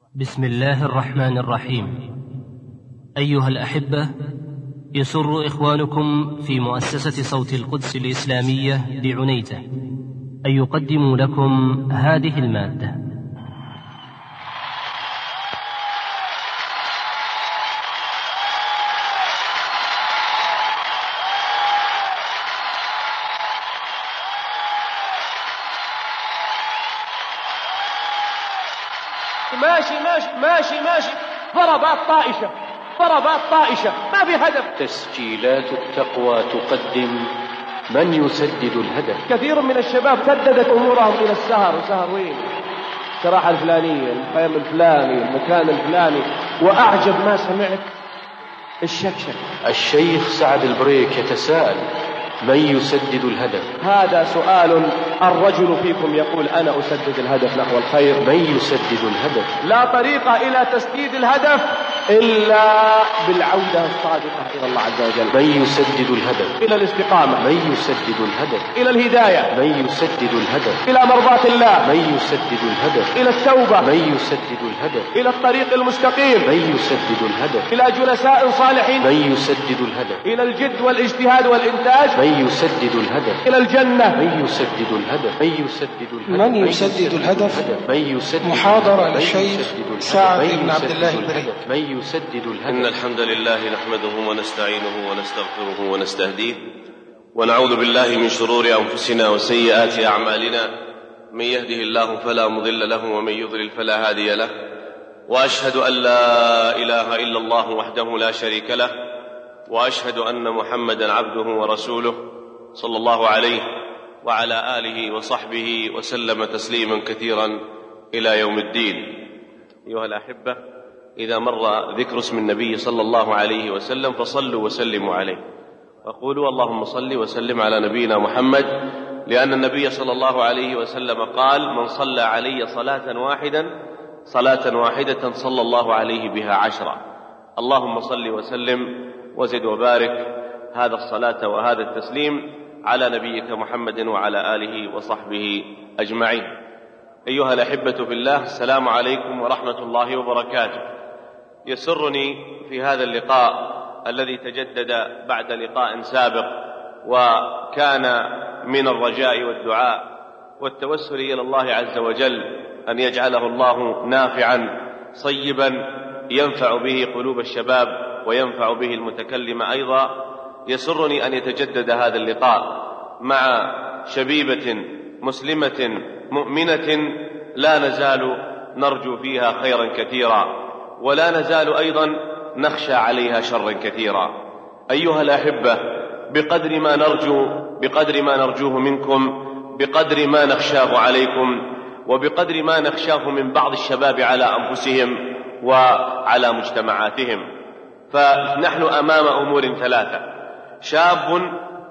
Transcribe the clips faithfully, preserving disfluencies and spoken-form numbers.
بسم الله الرحمن الرحيم. أيها الأحبة، يسر إخوانكم في مؤسسة صوت القدس الإسلامية بعنيزة أن يقدموا لكم هذه المادة. ماشي ماشي ماشي ماشي ضربات طائشة ضربات طائشة ما في هدف. تسجيلات التقوى تقدم من يسدد الهدف. كثير من الشباب سددت أمورهم إلى السهر. وسهر وين؟ السراحة الفلانية، الخيم الفلاني، المكان الفلاني. وأعجب ما سمعت الشكشك. الشيخ سعد البريك يتساءل: من يسدد الهدف؟ هذا سؤال الرجل فيكم يقول أنا أسدد الهدف نحو الخير. من يسدد الهدف؟ لا طريق إلى تسديد الهدف إلا بالعودة الصادقة إلى الله عز وجل. من يسدد الهدف؟ إلى الاستقامة. من يسدد الهدف؟ إلى الهداية. من يسدد الهدف؟ إلى مرضاة الله. من يسدد الهدف؟ إلى التوبة. من يسدد الهدف؟ إلى الطريق المستقيم. من يسدد الهدف؟ إلى جلساء صالحين. من يسدد الهدف؟ إلى الجد والاجتهاد والإنتاج. من يسدد الهدف؟ إلى الجنة. من يسدد الهدف؟ من يسدد الهدف؟ من يسدد الهدف؟ من يسدد محاضرة للشيخ سعد بن عبد الله البريك. من يسدد الهدف؟ إن الحمد لله نحمده ونستعينه ونستغفره ونستهديه ونعوذ بالله من شرور أنفسنا وسيئات أعمالنا. من يهده الله فلا مضل له ومن يضلل فلا هادي له، وأشهد أن لا إله إلا الله وحده لا شريك له، وأشهد أن محمدا عبده ورسوله صلى الله عليه وعلى آله وصحبه وسلم تسليما كثيرا إلى يوم الدين. أيها الأحبة، إذا مر ذكر اسم النبي صلى الله عليه وسلم فصلوا وسلموا عليه، وقولوا اللهم صل وسلم على نبينا محمد، لأن النبي صلى الله عليه وسلم قال: من صلى علي صلاة واحدة صلاة واحدة صلى الله عليه بها عشرة. اللهم صل وسلم وزد وبارك هذا الصلاة وهذا التسليم على نبيك محمد وعلى آله وصحبه أجمعين. أيها الأحبة في الله، السلام عليكم ورحمة الله وبركاته. يسرني في هذا اللقاء الذي تجدد بعد لقاء سابق، وكان من الرجاء والدعاء والتوسل إلى الله عز وجل أن يجعله الله نافعا صيبا ينفع به قلوب الشباب وينفع به المتكلم أيضا. يسرني أن يتجدد هذا اللقاء مع شبيبة مسلمة مؤمنة لا نزال نرجو فيها خيرا كثيرا، ولا نزال أيضا نخشى عليها شرا كثيرا. أيها الأحبة، بقدر ما نرجو بقدر ما نرجوه منكم، بقدر ما نخشاه عليكم، وبقدر ما نخشاه من بعض الشباب على أنفسهم وعلى مجتمعاتهم، فنحن أمام أمور ثلاثة: شاب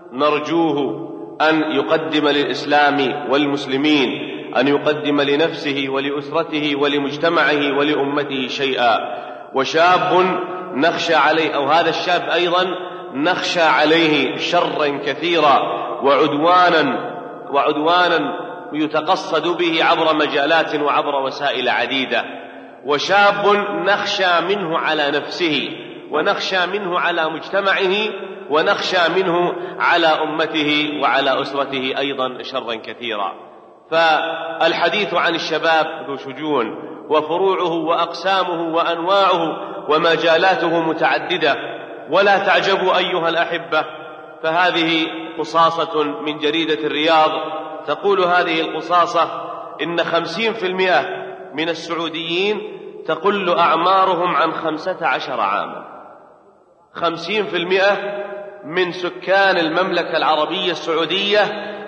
نرجوه أن يقدم للإسلام والمسلمين، أن يقدم لنفسه ولأسرته ولمجتمعه ولأمته شيئا، وشاب نخشى عليه، أو هذا الشاب أيضا نخشى عليه شرا كثيرا وعدوانا وعدوانا يتقصد به عبر مجالات وعبر وسائل عديدة، وشاب نخشى منه على نفسه، ونخشى منه على مجتمعه، ونخشى منه على أمته وعلى أسرته أيضا شرا كثيرا. فالحديث عن الشباب ذو شجون، وفروعه وأقسامه وأنواعه ومجالاته متعددة. ولا تعجبوا أيها الأحبة، فهذه قصاصة من جريدة الرياض تقول هذه القصاصة إن خمسين في المئة من السعوديين تقل أعمارهم عن خمسة عشر عاما. خمسين في المئة من سكان المملكة العربية السعودية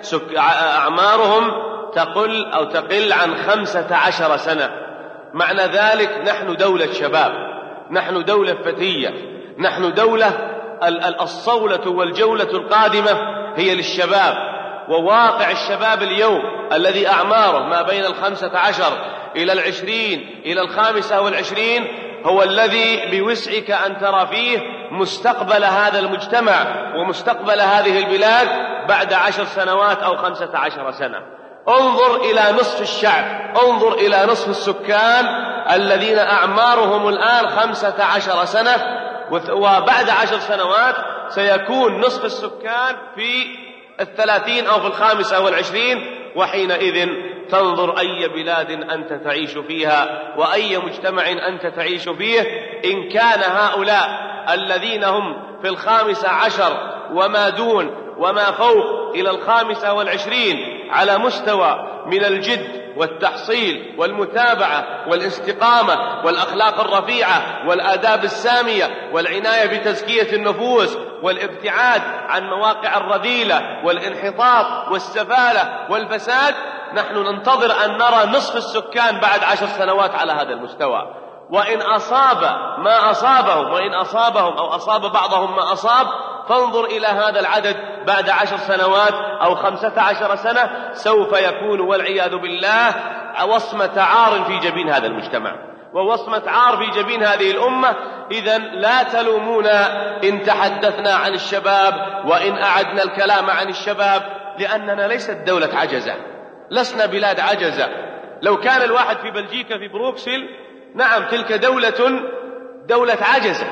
أعمارهم تقل أو تقل عن خمسة عشر سنة. معنى ذلك نحن دولة شباب، نحن دولة فتية، نحن دولة الصولة والجولة القادمة هي للشباب. وواقع الشباب اليوم الذي أعماره ما بين الخمسة عشر إلى العشرين إلى الخامسة والعشرين هو الذي بوسعك أن ترى فيه مستقبل هذا المجتمع ومستقبل هذه البلاد بعد عشر سنوات أو خمسة عشر سنة. انظر إلى نصف الشعب، انظر إلى نصف السكان الذين أعمارهم الآن خمسة عشر سنة، وبعد عشر سنوات سيكون نصف السكان في الثلاثين أو في الخامسة أو العشرين، وحينئذ تنظر أي بلاد أنت تعيش فيها وأي مجتمع أنت تعيش فيه. إن كان هؤلاء الذين هم في الخامسة عشر وما دون وما فوق إلى الخامسة والعشرين على مستوى من الجد والتحصيل والمتابعة والاستقامة والأخلاق الرفيعة والآداب السامية والعناية بتزكية النفوس والابتعاد عن مواقع الرذيلة والانحطاط والسفالة والفساد، نحن ننتظر أن نرى نصف السكان بعد عشر سنوات على هذا المستوى. وإن أصاب ما أصابهم وإن أصابهم أو أصاب بعضهم ما أصاب، فانظر إلى هذا العدد بعد عشر سنوات أو خمسة عشر سنة، سوف يكون والعياذ بالله وصمة عار في جبين هذا المجتمع ووصمة عار في جبين هذه الأمة. إذن لا تلومونا إن تحدثنا عن الشباب وإن أعدنا الكلام عن الشباب، لأننا ليست دولة عجزة، لسنا بلاد عجزة. لو كان الواحد في بلجيكا في بروكسل، نعم تلك دولة دولة عجزة،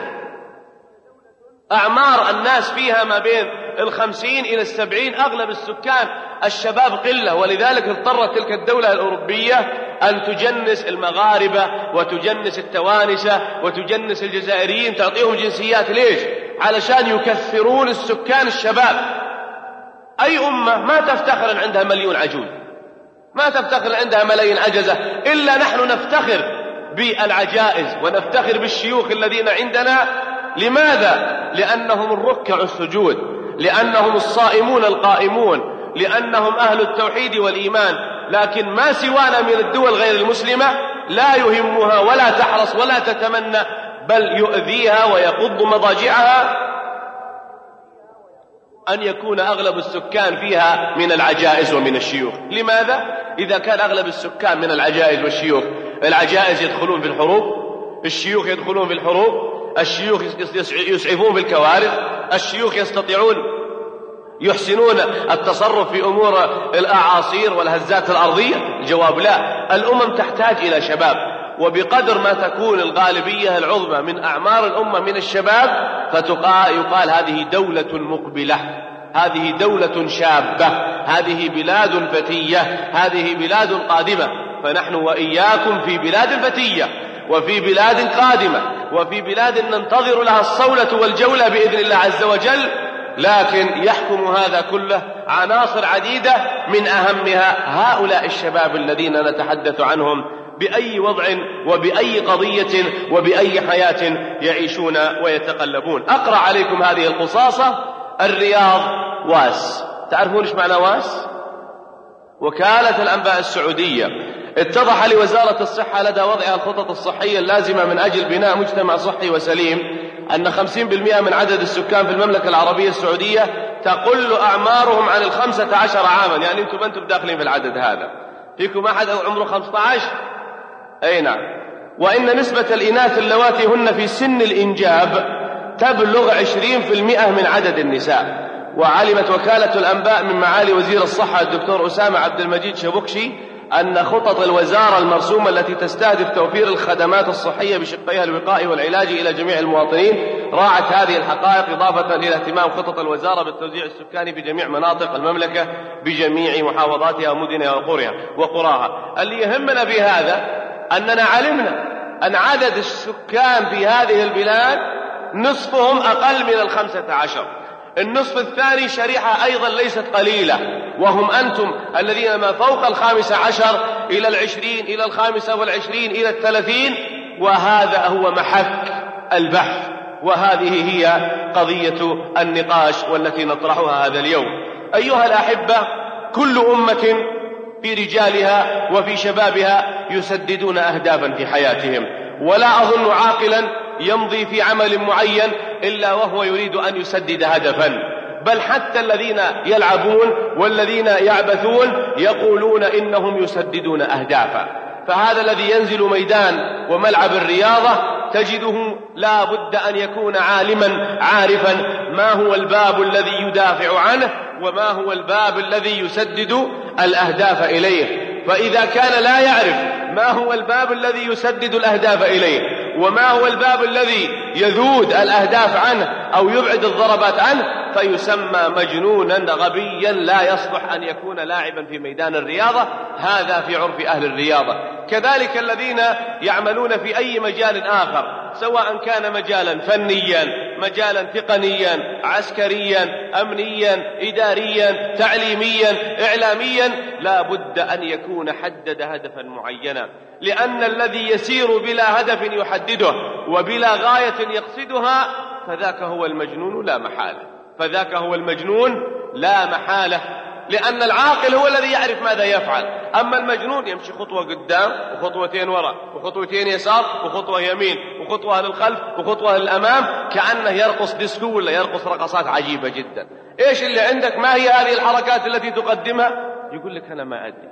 أعمار الناس فيها ما بين الخمسين إلى السبعين، أغلب السكان الشباب قلة، ولذلك اضطرت تلك الدولة الأوروبية أن تجنس المغاربة وتجنس التوانسة وتجنس الجزائريين، تعطيهم جنسيات. ليش؟ علشان يكثرون السكان الشباب. أي أمة ما تفتخر أن عندها مليون عجوز، ما تفتخر عندها ملايين عجزة، إلا نحن نفتخر بالعجائز ونفتخر بالشيوخ الذين عندنا. لماذا؟ لأنهم الركع السجود، لأنهم الصائمون القائمون، لأنهم أهل التوحيد والإيمان. لكن ما سوانا من الدول غير المسلمة لا يهمها ولا تحرص ولا تتمنى، بل يؤذيها ويقض مضاجعها أن يكون أغلب السكان فيها من العجائز ومن الشيوخ. لماذا؟ إذا كان أغلب السكان من العجائز والشيوخ، العجائز يدخلون في الحروب، الشيوخ يدخلون في الحروب، الشيوخ يسعفون بالكوارث، الشيوخ يستطيعون يحسنون التصرف في أمور الأعاصير والهزات الأرضية. الجواب لا، الأمم تحتاج إلى شباب، وبقدر ما تكون الغالبية العظمى من أعمار الأمة من الشباب فيقال هذه دولة مقبلة، هذه دولة شابة، هذه بلاد فتية، هذه بلاد قادمة. فنحن وإياكم في بلاد فتية وفي بلاد قادمة وفي بلاد ننتظر لها الصولة والجولة بإذن الله عز وجل، لكن يحكم هذا كله عناصر عديدة، من أهمها هؤلاء الشباب الذين نتحدث عنهم بأي وضع وبأي قضية وبأي حياة يعيشون ويتقلبون. أقرأ عليكم هذه القصاصة. الرياض واس، تعرفون ايش معنى واس؟ وكالة الأنباء السعودية. اتضح لوزارة الصحة لدى وضعها الخطط الصحية اللازمة من أجل بناء مجتمع صحي وسليم أن خمسين بالمئة من عدد السكان في المملكة العربية السعودية تقل أعمارهم عن الخمسة عشر عاما. يعني أنتم أنتم داخلين في العدد هذا، فيكم أحد عمره خمسة عشر؟ أي نعم. وإن نسبة الإناث اللواتي هن في سن الإنجاب تبلغ عشرين بالمئة من عدد النساء. وعلمت وكالة الأنباء من معالي وزير الصحة الدكتور أسامة عبد المجيد شبكشي أن خطط الوزارة المرسومة التي تستهدف توفير الخدمات الصحية بشقيها الوقائي والعلاجي إلى جميع المواطنين راعت هذه الحقائق، إضافة إلى اهتمام خطط الوزارة بالتوزيع السكاني في جميع مناطق المملكة بجميع محافظاتها ومدنها وقريها وقراها. اللي يهمنا بهذا أننا علمنا أن عدد السكان في هذه البلاد نصفهم أقل من الخمسة عشر. النصف الثاني شريحة أيضا ليست قليلة، وهم أنتم الذين ما فوق الخامسة عشر إلى العشرين إلى الخامسة والعشرين إلى الثلاثين، وهذا هو محك البحث، وهذه هي قضية النقاش والتي نطرحها هذا اليوم. أيها الأحبة، كل أمة في رجالها وفي شبابها يسددون أهدافا في حياتهم، ولا أظن عاقلا يمضي في عمل معين إلا وهو يريد أن يسدد هدفا، بل حتى الذين يلعبون والذين يعبثون يقولون إنهم يسددون أهدافا. فهذا الذي ينزل ميدان وملعب الرياضة تجده لا بد أن يكون عالما عارفا ما هو الباب الذي يدافع عنه وما هو الباب الذي يسدد الأهداف إليه. فإذا كان لا يعرف ما هو الباب الذي يسدد الأهداف إليه وما هو الباب الذي يذود الأهداف عنه أو يبعد الضربات عنه فيسمى مجنونا غبيا لا يصلح أن يكون لاعبا في ميدان الرياضة. هذا في عرف أهل الرياضة. كذلك الذين يعملون في أي مجال آخر سواء كان مجالا فنيا، مجالا تقنيا، عسكريا، أمنيا، إداريا، تعليميا، إعلاميا، لا بد أن يكون حدد هدفا معينا، لأن الذي يسير بلا هدف يحدده وبلا غاية يقصدها فذاك هو المجنون لا محالة، فذاك هو المجنون لا محالة، لأن العاقل هو الذي يعرف ماذا يفعل. أما المجنون يمشي خطوة قدام وخطوتين وراء وخطوتين يسار وخطوة يمين وخطوة للخلف وخطوة للأمام، كأنه يرقص ديسكو ولا يرقص رقصات عجيبة جدا. إيش اللي عندك؟ ما هي هذه الحركات التي تقدمها؟ يقول لك أنا ما أدري.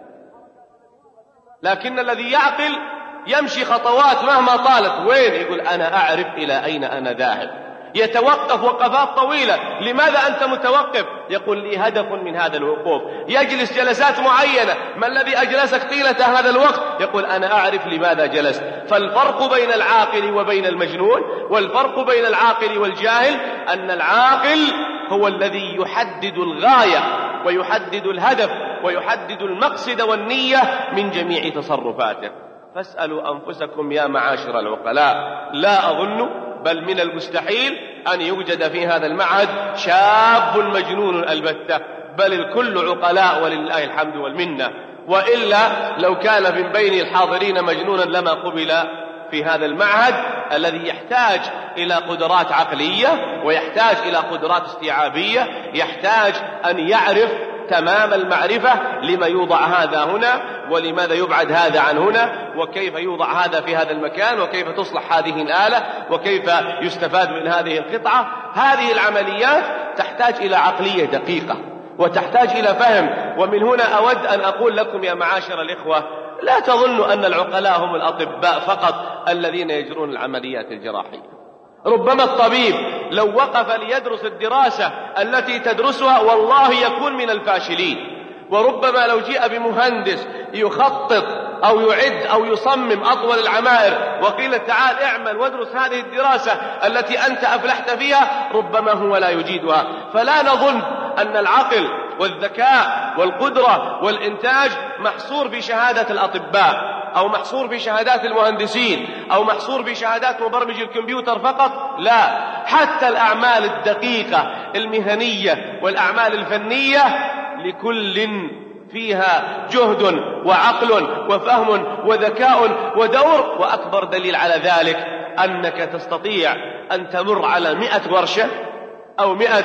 لكن الذي يعقل يمشي خطوات مهما طالت، وين؟ يقول أنا أعرف إلى أين أنا ذاهب. يتوقف وقفات طويلة. لماذا أنت متوقف؟ يقول لي هدف من هذا الوقوف. يجلس جلسات معينة. ما الذي أجلسك طيلة هذا الوقت؟ يقول أنا أعرف لماذا جلست. فالفرق بين العاقل وبين المجنون، والفرق بين العاقل والجاهل، أن العاقل هو الذي يحدد الغاية ويحدد الهدف ويحدد المقصد والنية من جميع تصرفاته. فاسألوا أنفسكم يا معاشر العقلاء. لا أظن بل من المستحيل أن يوجد في هذا المعهد شاب مجنون البتة، بل الكل عقلاء ولله الحمد والمنة. وإلا لو كان من بين الحاضرين مجنونا لما قبل في هذا المعهد الذي يحتاج إلى قدرات عقلية ويحتاج إلى قدرات استيعابية، يحتاج أن يعرف تمام المعرفة لما يوضع هذا هنا ولماذا يبعد هذا عن هنا وكيف يوضع هذا في هذا المكان وكيف تصلح هذه الآلة وكيف يستفاد من هذه القطعة. هذه العمليات تحتاج إلى عقلية دقيقة وتحتاج إلى فهم. ومن هنا أود أن أقول لكم يا معاشر الإخوة، لا تظنوا أن العقلاء هم الأطباء فقط الذين يجرون العمليات الجراحية. ربما الطبيب لو وقف ليدرس الدراسة التي تدرسها والله يكون من الفاشلين. وربما لو جاء بمهندس يخطط أو يعد أو يصمم أطول العمائر وقيل تعال اعمل وادرس هذه الدراسة التي أنت أفلحت فيها، ربما هو لا يجيدها. فلا نظن أن العقل والذكاء والقدرة والإنتاج محصور بشهادة الأطباء أو محصور بشهادات المهندسين أو محصور بشهادات مبرمج الكمبيوتر فقط. لا، حتى الأعمال الدقيقة المهنية والأعمال الفنية لكل فيها جهد وعقل وفهم وذكاء ودور. وأكبر دليل على ذلك أنك تستطيع أن تمر على مئة ورشة أو مئة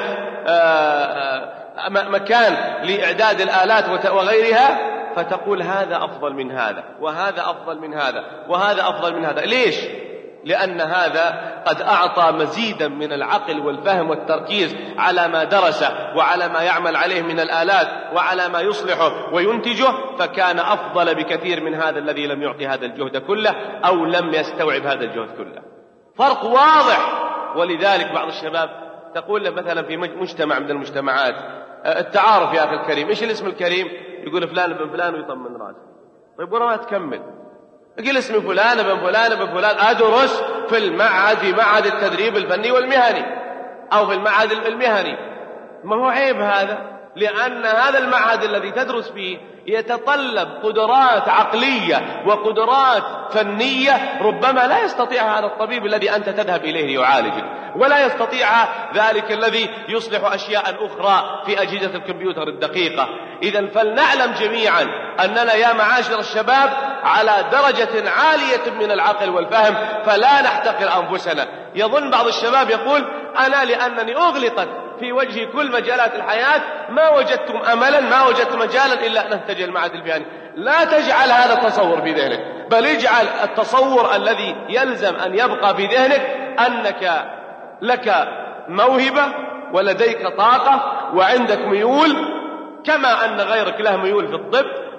مكان لإعداد الآلات وغيرها فتقول هذا أفضل من هذا وهذا أفضل من هذا وهذا أفضل من هذا. ليش؟ لأن هذا قد أعطى مزيدا من العقل والفهم والتركيز على ما درس وعلى ما يعمل عليه من الآلات وعلى ما يصلحه وينتجه، فكان أفضل بكثير من هذا الذي لم يعطي هذا الجهد كله أو لم يستوعب هذا الجهد كله. فرق واضح. ولذلك بعض الشباب تقول له مثلا في مجتمع من المجتمعات التعارف يا أخي الكريم، إيش الاسم الكريم؟ يقول فلان بن فلان ويطمن راسه. طيب ورا ما تكمل يقول اسمي فلان بن فلان بن فلان أدرس في المعهد في معهد التدريب الفني والمهني أو في المعهد المهني. ما هو عيب هذا؟ لأن هذا المعهد الذي تدرس فيه يتطلب قدرات عقلية وقدرات فنية ربما لا يستطيعها هذا الطبيب الذي أنت تذهب إليه ليعالجك، ولا يستطيعها ذلك الذي يصلح أشياء أخرى في أجهزة الكمبيوتر الدقيقة. إذن فلنعلم جميعا أننا يا معاشر الشباب على درجة عالية من العقل والفهم، فلا نحتقر أنفسنا. يظن بعض الشباب يقول أنا لأنني أغلقت في وجه كل مجالات الحياة ما وجدتم أملا ما وجدت مجالا إلا أن أتجه المعهد البياني. لا تجعل هذا التصور في ذهنك، بل اجعل التصور الذي يلزم أن يبقى في ذهنك أنك لك موهبة ولديك طاقة وعندك ميول، كما أن غيرك له ميول في الطب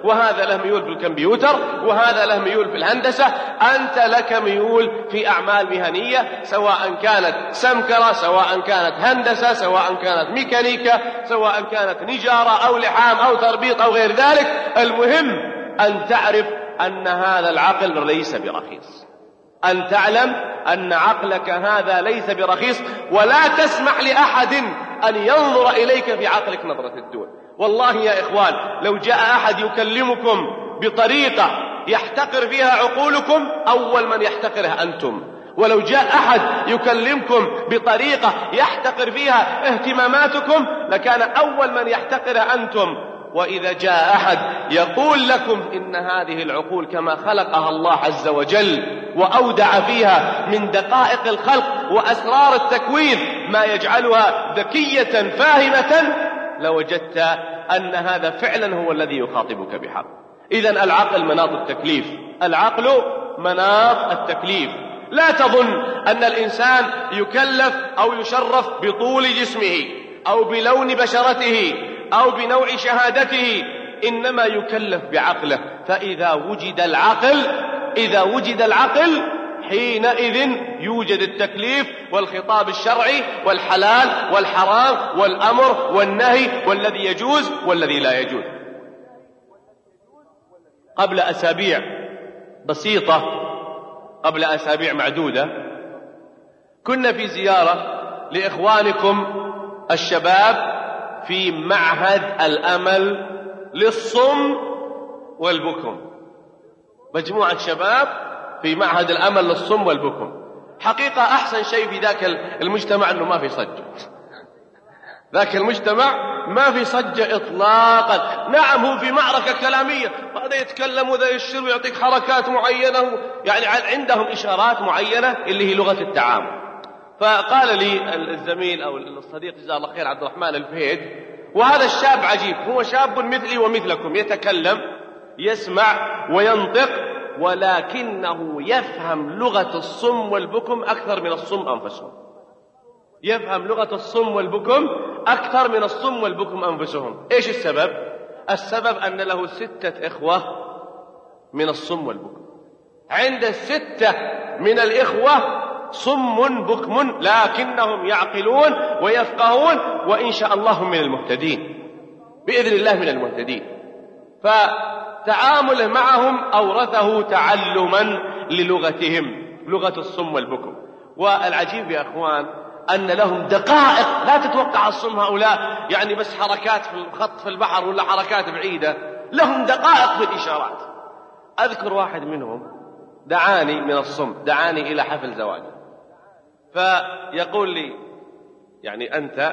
وهذا له ميول في الكمبيوتر، وهذا له ميول في الهندسة. أنت لك ميول في أعمال مهنية، سواء كانت سمكرة، سواء كانت هندسة، سواء كانت ميكانيكا، سواء كانت نجارة أو لحام أو تربيط أو غير ذلك. المهم أن تعرف أن هذا العقل ليس برخيص، أن تعلم أن عقلك هذا ليس برخيص، ولا تسمح لأحد أن ينظر إليك في عقلك نظرة الدون. والله يا إخوان، لو جاء أحد يكلمكم بطريقة يحتقر فيها عقولكم، أول من يحتقرها أنتم. ولو جاء أحد يكلمكم بطريقة يحتقر فيها اهتماماتكم، لكان أول من يحتقرها أنتم. وإذا جاء أحد يقول لكم إن هذه العقول كما خلقها الله عز وجل وأودع فيها من دقائق الخلق وأسرار التكوين ما يجعلها ذكية فاهمة، لوجدت أن هذا فعلا هو الذي يخاطبك بحق. إذن العقل مناط التكليف، العقل مناط التكليف. لا تظن أن الإنسان يكلف أو يشرف بطول جسمه أو بلون بشرته أو بنوع شهادته، إنما يكلف بعقله. فإذا وجد العقل إذا وجد العقل حينئذ يوجد التكليف والخطاب الشرعي والحلال والحرام والأمر والنهي والذي يجوز والذي لا يجوز. قبل أسابيع بسيطة، قبل أسابيع معدودة، كنا في زيارة لإخوانكم الشباب في معهد الأمل للصم والبكم. مجموعة شباب في معهد الأمل للصم والبكم. حقيقة أحسن شيء في ذاك المجتمع أنه ما في صجة. ذاك المجتمع ما في صجة إطلاقا. نعم، هو في معركة كلامية، هذا يتكلم وذا يشير ويعطيك حركات معينة، يعني عندهم إشارات معينة اللي هي لغة التعامل. فقال لي الزميل أو الصديق جزاه الله خير عبد الرحمن الفهيد، وهذا الشاب عجيب، هو شاب مثلي ومثلكم، يتكلم يسمع وينطق، ولكنه يفهم لغة الصم والبكم أكثر من الصم أنفسهم. يفهم لغة الصم والبكم أكثر من الصم والبكم أنفسهم. إيش السبب؟ السبب أن له ستة إخوة من الصم والبكم. عند الستة من الإخوة صم بكم، لكنهم يعقلون ويفقهون، وإن شاء الله هم من المهتدين بإذن الله، من المهتدين. فتعامله معهم أورثه تعلما للغتهم، لغة الصم والبكم. والعجيب يا أخوان أن لهم دقائق لا تتوقع الصم هؤلاء، يعني بس حركات في الخط في البحر ولا حركات بعيدة، لهم دقائق في الإشارات. أذكر واحد منهم دعاني من الصم، دعاني إلى حفل زواجه، فيقول لي يعني أنت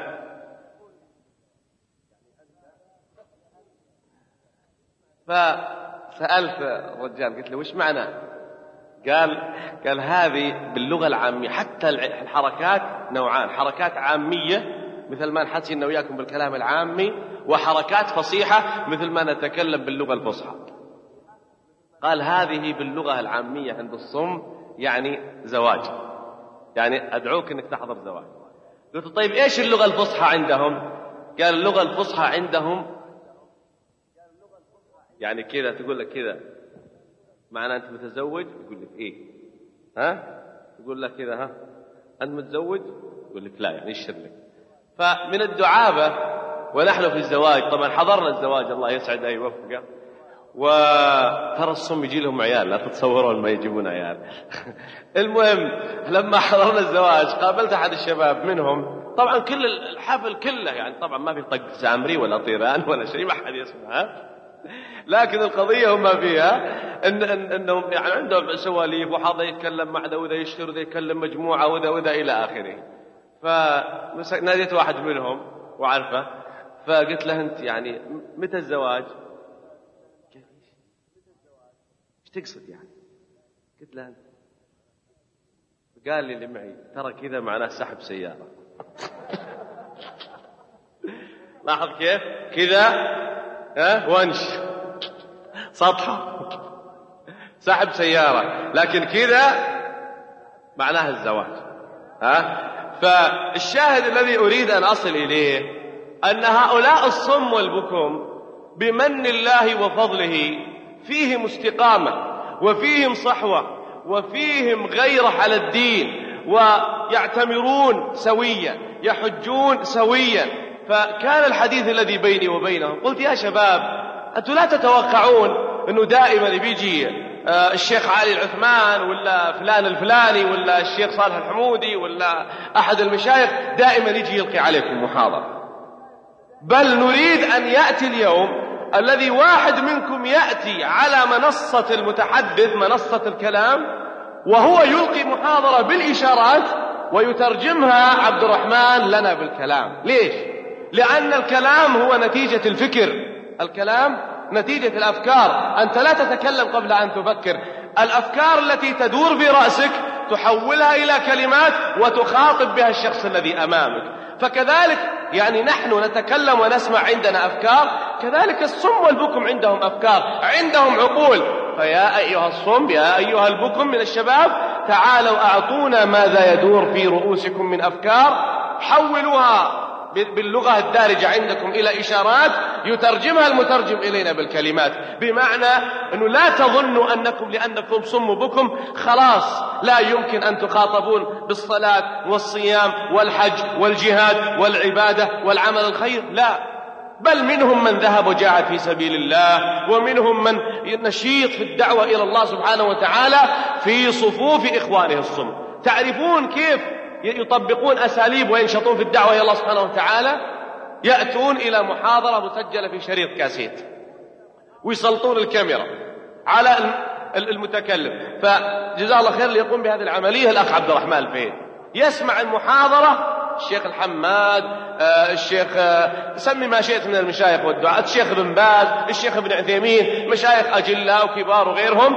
فسألت الرجال قلت له وش معنى؟ قال قال هذه باللغة العامية، حتى الحركات نوعان، حركات عامية مثل ما نحكي إنه وياكم بالكلام العامي، وحركات فصيحة مثل ما نتكلم باللغة الفصحى. قال هذه باللغة العامية عند الصم يعني زواج، يعني أدعوك أنك تحضر زواج. قلت طيب إيش اللغة الفصحى عندهم؟ قال اللغة الفصحى عندهم يعني كذا، تقول لك كذا معنى أنت متزوج، يقول لك إيه ها، تقول لك كذا ها أنت متزوج، يقول لك لا يعني يشر لك. فمن الدعابة ونحن في الزواج، طبعا حضرنا الزواج الله يسعده يوفقه، وترى الصم يجي لهم عيال، لا تتصورون ما يجيبون عيال. المهم لما حضرنا الزواج قابلت أحد الشباب منهم، طبعا كل الحفل كله يعني طبعا ما في طق سامري ولا طيران ولا شيء، ما حد يسمعها، لكن القضية هم فيها إن إن إنهم يعني عندهم سواليف، وهذا يتكلم مع ذا وذا يشتر وذا يكلم مجموعة وذا وذا إلى آخره. فناديت واحد منهم وعرفه، فقلت له أنت يعني متى الزواج؟ ايش تقصد يعني؟ قلت له قال لي اللي معي ترى كذا معناه سحب سيارة. لاحظ كيف كذا ها ونش سطحة سحب سيارة، لكن كذا معناه الزواج. ها فالشاهد الذي أريد أن أصل إليه أن هؤلاء الصم والبكم بمن الله وفضله فيهم استقامة وفيهم صحوة وفيهم غيرة على الدين، ويعتمرون سويا، يحجون سويا. فكان الحديث الذي بيني وبينهم، قلت يا شباب أنتم لا تتوقعون أنه دائما بيجي الشيخ علي العثمان ولا فلان الفلاني ولا الشيخ صالح الحمودي ولا أحد المشايخ دائما يجي يلقي عليكم محاضرة، بل نريد أن يأتي اليوم الذي واحد منكم يأتي على منصة المتحدث، منصة الكلام، وهو يلقي محاضرة بالإشارات ويترجمها عبد الرحمن لنا بالكلام. ليش؟ لأن الكلام هو نتيجة الفكر، الكلام نتيجة الأفكار. أنت لا تتكلم قبل أن تفكر، الأفكار التي تدور في رأسك تحولها إلى كلمات وتخاطب بها الشخص الذي أمامك. فكذلك يعني نحن نتكلم ونسمع، عندنا أفكار، كذلك الصم والبكم عندهم أفكار، عندهم عقول. فيا أيها الصم يا أيها البكم من الشباب، تعالوا أعطونا ماذا يدور في رؤوسكم من أفكار، حولوها باللغة الدارجة عندكم إلى إشارات يترجمها المترجم إلينا بالكلمات، بمعنى أنه لا تظنوا أنكم لأنكم صم بكم خلاص لا يمكن أن تخاطبون بالصلاة والصيام والحج والجهاد والعبادة والعمل الخير، لا، بل منهم من ذهب وجاهد في سبيل الله، ومنهم من نشيط في الدعوة إلى الله سبحانه وتعالى في صفوف إخوانه الصم. تعرفون كيف يطبقون أساليب وينشطون في الدعوة إلى الله سبحانه وتعالى؟ يأتون إلى محاضرة مسجلة في شريط كاسيت ويسلطون الكاميرا على المتكلم. فجزاه الله خير اللي يقوم بهذه العملية الأخ عبد الرحمن الفهيد، يسمع المحاضرة الشيخ الحماد، آه الشيخ آه سمي ما شئت من المشايخ والدعاة، الشيخ ابن باز، الشيخ ابن عثيمين، مشايخ أجلاء وكبار وغيرهم،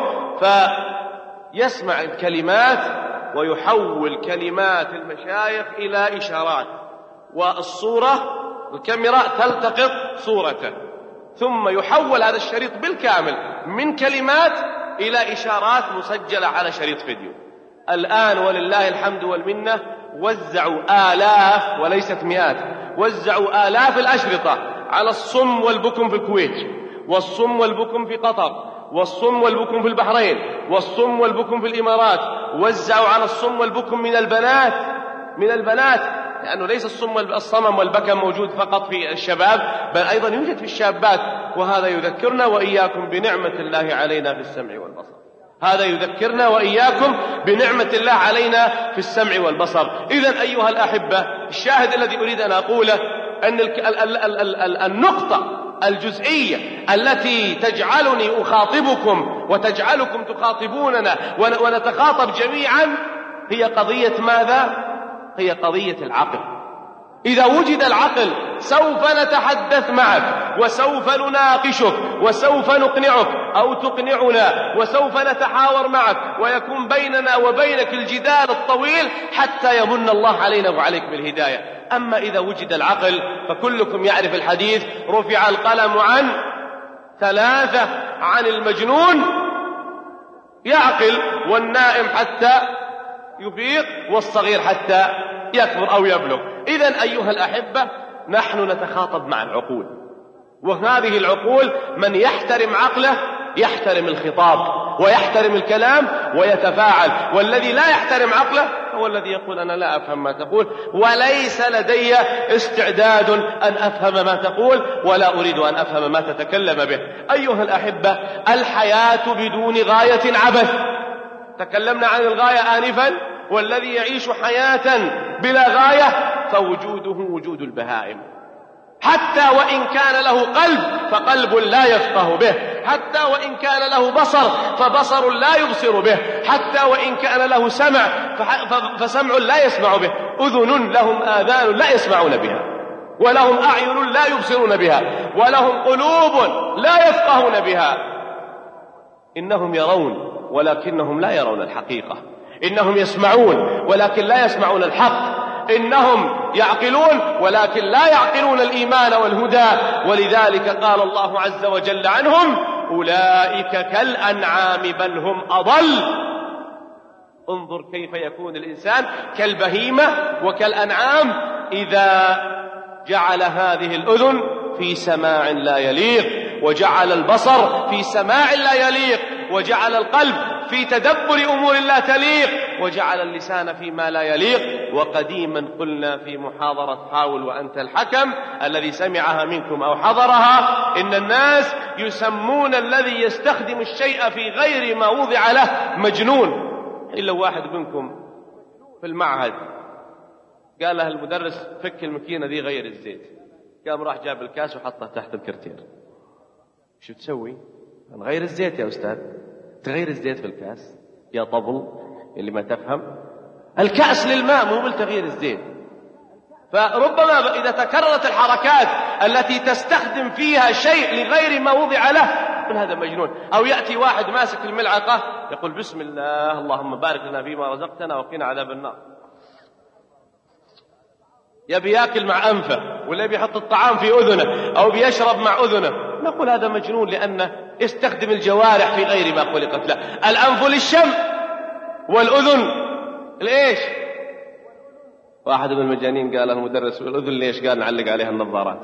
فيسمع الكلمات ويحول كلمات المشايخ إلى إشارات، والصورة الكاميرا تلتقط صورته، ثم يحول هذا الشريط بالكامل من كلمات إلى إشارات مسجلة على شريط فيديو. الآن ولله الحمد والمنة وزعوا آلاف وليست مئات، وزعوا آلاف الأشرطة على الصم والبكم في الكويت، والصم والبكم في قطر، والصم والبكم في البحرين، والصم والبكم في الإمارات. وزعوا على الصم والبكم من البنات، من البنات، لأنه ليس الصم الصمم والبكم موجود فقط في الشباب، بل أيضا يوجد في الشابات. وهذا يذكرنا وإياكم بنعمة الله علينا في السمع والبصر، هذا يذكرنا وإياكم بنعمة الله علينا في السمع والبصر. إذن أيها الأحبة، الشاهد الذي أريد أن أقوله أن النقطة الجزئية التي تجعلني أخاطبكم وتجعلكم تخاطبوننا ونتخاطب جميعا هي قضية ماذا؟ هي قضية العقل. إذا وجد العقل سوف نتحدث معك، وسوف نناقشك، وسوف نقنعك أو تقنعنا، وسوف نتحاور معك، ويكون بيننا وبينك الجدال الطويل حتى يمن الله علينا وعليك بالهداية. أما إذا وجد العقل فكلكم يعرف الحديث: رفع القلم عن ثلاثة، عن المجنون يعقل، والنائم حتى يفيق، والصغير حتى يكبر أو يبلغ. إذن أيها الأحبة، نحن نتخاطب مع العقول، وهذه العقول من يحترم عقله يحترم الخطاب ويحترم الكلام ويتفاعل، والذي لا يحترم عقله هو الذي يقول أنا لا أفهم ما تقول، وليس لدي استعداد أن أفهم ما تقول، ولا أريد أن أفهم ما تتكلم به. أيها الأحبة، الحياة بدون غاية عبث. تكلمنا عن الغاية آنفا، والذي يعيش حياة بلا غاية فوجوده وجود البهائم. حتى وإن كان له قلب فقلب لا يفقه به، حتى وإن كان له بصر فبصر لا يبصر به، حتى وإن كان له سمع فسمع لا يسمع به، أذن لهم آذان لا يسمعون بها، ولهم أعين لا يبصرون بها، ولهم قلوب لا يفقهون بها. إنهم يرون ولكنهم لا يرون الحقيقة، إنهم يسمعون ولكن لا يسمعون الحق، إنهم يعقلون ولكن لا يعقلون الإيمان والهدى. ولذلك قال الله عز وجل عنهم: أولئك كالأنعام بل هم أضل. انظر كيف يكون الإنسان كالبهيمة وكالأنعام إذا جعل هذه الأذن في سماع لا يليق، وجعل البصر في سماع لا يليق، وجعل القلب في تدبر أمور لا تليق، وجعل اللسان فيما لا يليق. وقديما قلنا في محاضرة حاول وأنت الحكم الذي سمعها منكم أو حضرها إن الناس يسمون الذي يستخدم الشيء في غير ما وضع له مجنون. إلا واحد منكم في المعهد قال له المدرس فك المكينة ذي غير الزيت، قام راح جاب الكاس وحطه تحت الكرتير. شو تسوي؟ نغير الزيت يا أستاذ. تغير الزيت في الكاس يا طبل اللي ما تفهم؟ الكأس للماء مو بالتغيير الزيت. فربما إذا تكررت الحركات التي تستخدم فيها شيء لغير ما وضع له من هذا مجنون. أو يأتي واحد ماسك الملعقة يقول بسم الله اللهم بارك لنا فيما رزقتنا وقنا عذاب النار، يبي يأكل مع أنفه ولا بيحط الطعام في أذنه أو بيشرب مع أذنه، نقول هذا مجنون لأنه يستخدم الجوارح في غير ما خلقت له. الأنف للشم والأذن ليش؟ واحد من المجانين قال المدرس والأذن ليش؟ قال نعلق عليها النظارات.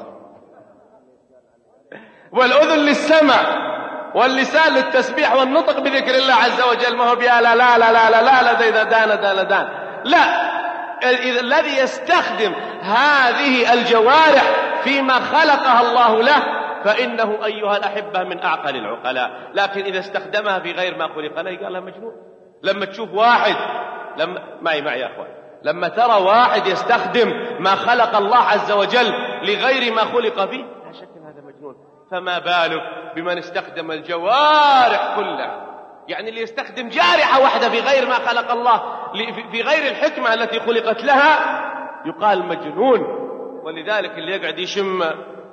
والأذن للسمع واللسان للتسبيح والنطق بذكر الله عز وجل. ما هو بيا لا لا لا لا لا لا لا زي دان دان دان لا. الذي يستخدم هذه الجوارح فيما خلقها الله له فإنه أيها الأحبة من أعقل العقلاء. لكن إذا استخدمها في غير ما خلق له قال له مجنون. لما تشوف واحد لما معي معي يا أخوان لما ترى واحد يستخدم ما خلق الله عز وجل لغير ما خلق به لا شك هذا مجنون. فما بالك بمن استخدم الجوارح كلها، يعني اللي يستخدم جارحة واحدة في غير ما خلق الله في غير الحكمة التي خلقت لها يقال مجنون. ولذلك اللي يقعد يشم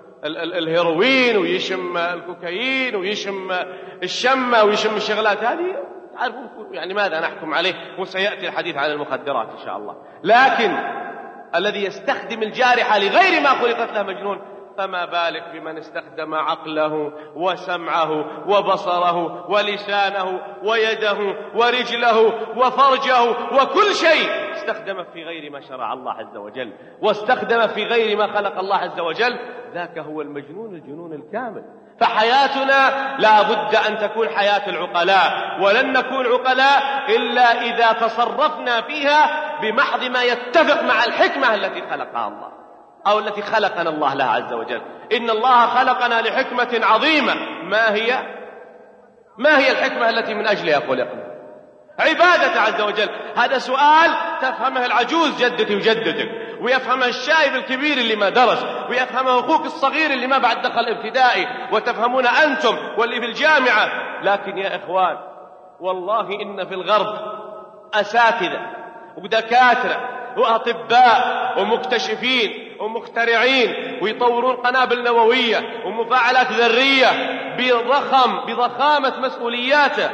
الهيروين ويشم الكوكايين ويشم الشمة ويشم الشغلات هذه تعرفون يعني ماذا نحكم عليه، وسيأتي الحديث عن المخدرات إن شاء الله. لكن الذي يستخدم الجارحة لغير ما خلقت له مجنون. فما بالك بمن استخدم عقله وسمعه وبصره ولسانه ويده ورجله وفرجه وكل شيء استخدم في غير ما شرع الله عز وجل واستخدم في غير ما خلق الله عز وجل. ذاك هو المجنون الجنون الكامل. فحياتنا لا بد أن تكون حياة العقلاء، ولن نكون عقلاء إلا إذا تصرفنا فيها بمحض ما يتفق مع الحكمة التي خلقها الله أو التي خلقنا الله لها عز وجل. إن الله خلقنا لحكمة عظيمة. ما هي؟ ما هي الحكمة التي من أجلها خلقنا؟ عبادة عز وجل. هذا سؤال تفهمه العجوز جدتي وجدتك، ويفهمه الشايب الكبير اللي ما درس، ويفهمه أخوك الصغير اللي ما بعد دخل ابتدائي، وتفهمون أنتم واللي في الجامعة. لكن يا إخوان والله إن في الغرب أساتذة ودكاترة وأطباء ومكتشفين ومخترعين ويطورون قنابل نووية ومفاعلات ذرية بضخم بضخامة مسؤولياته.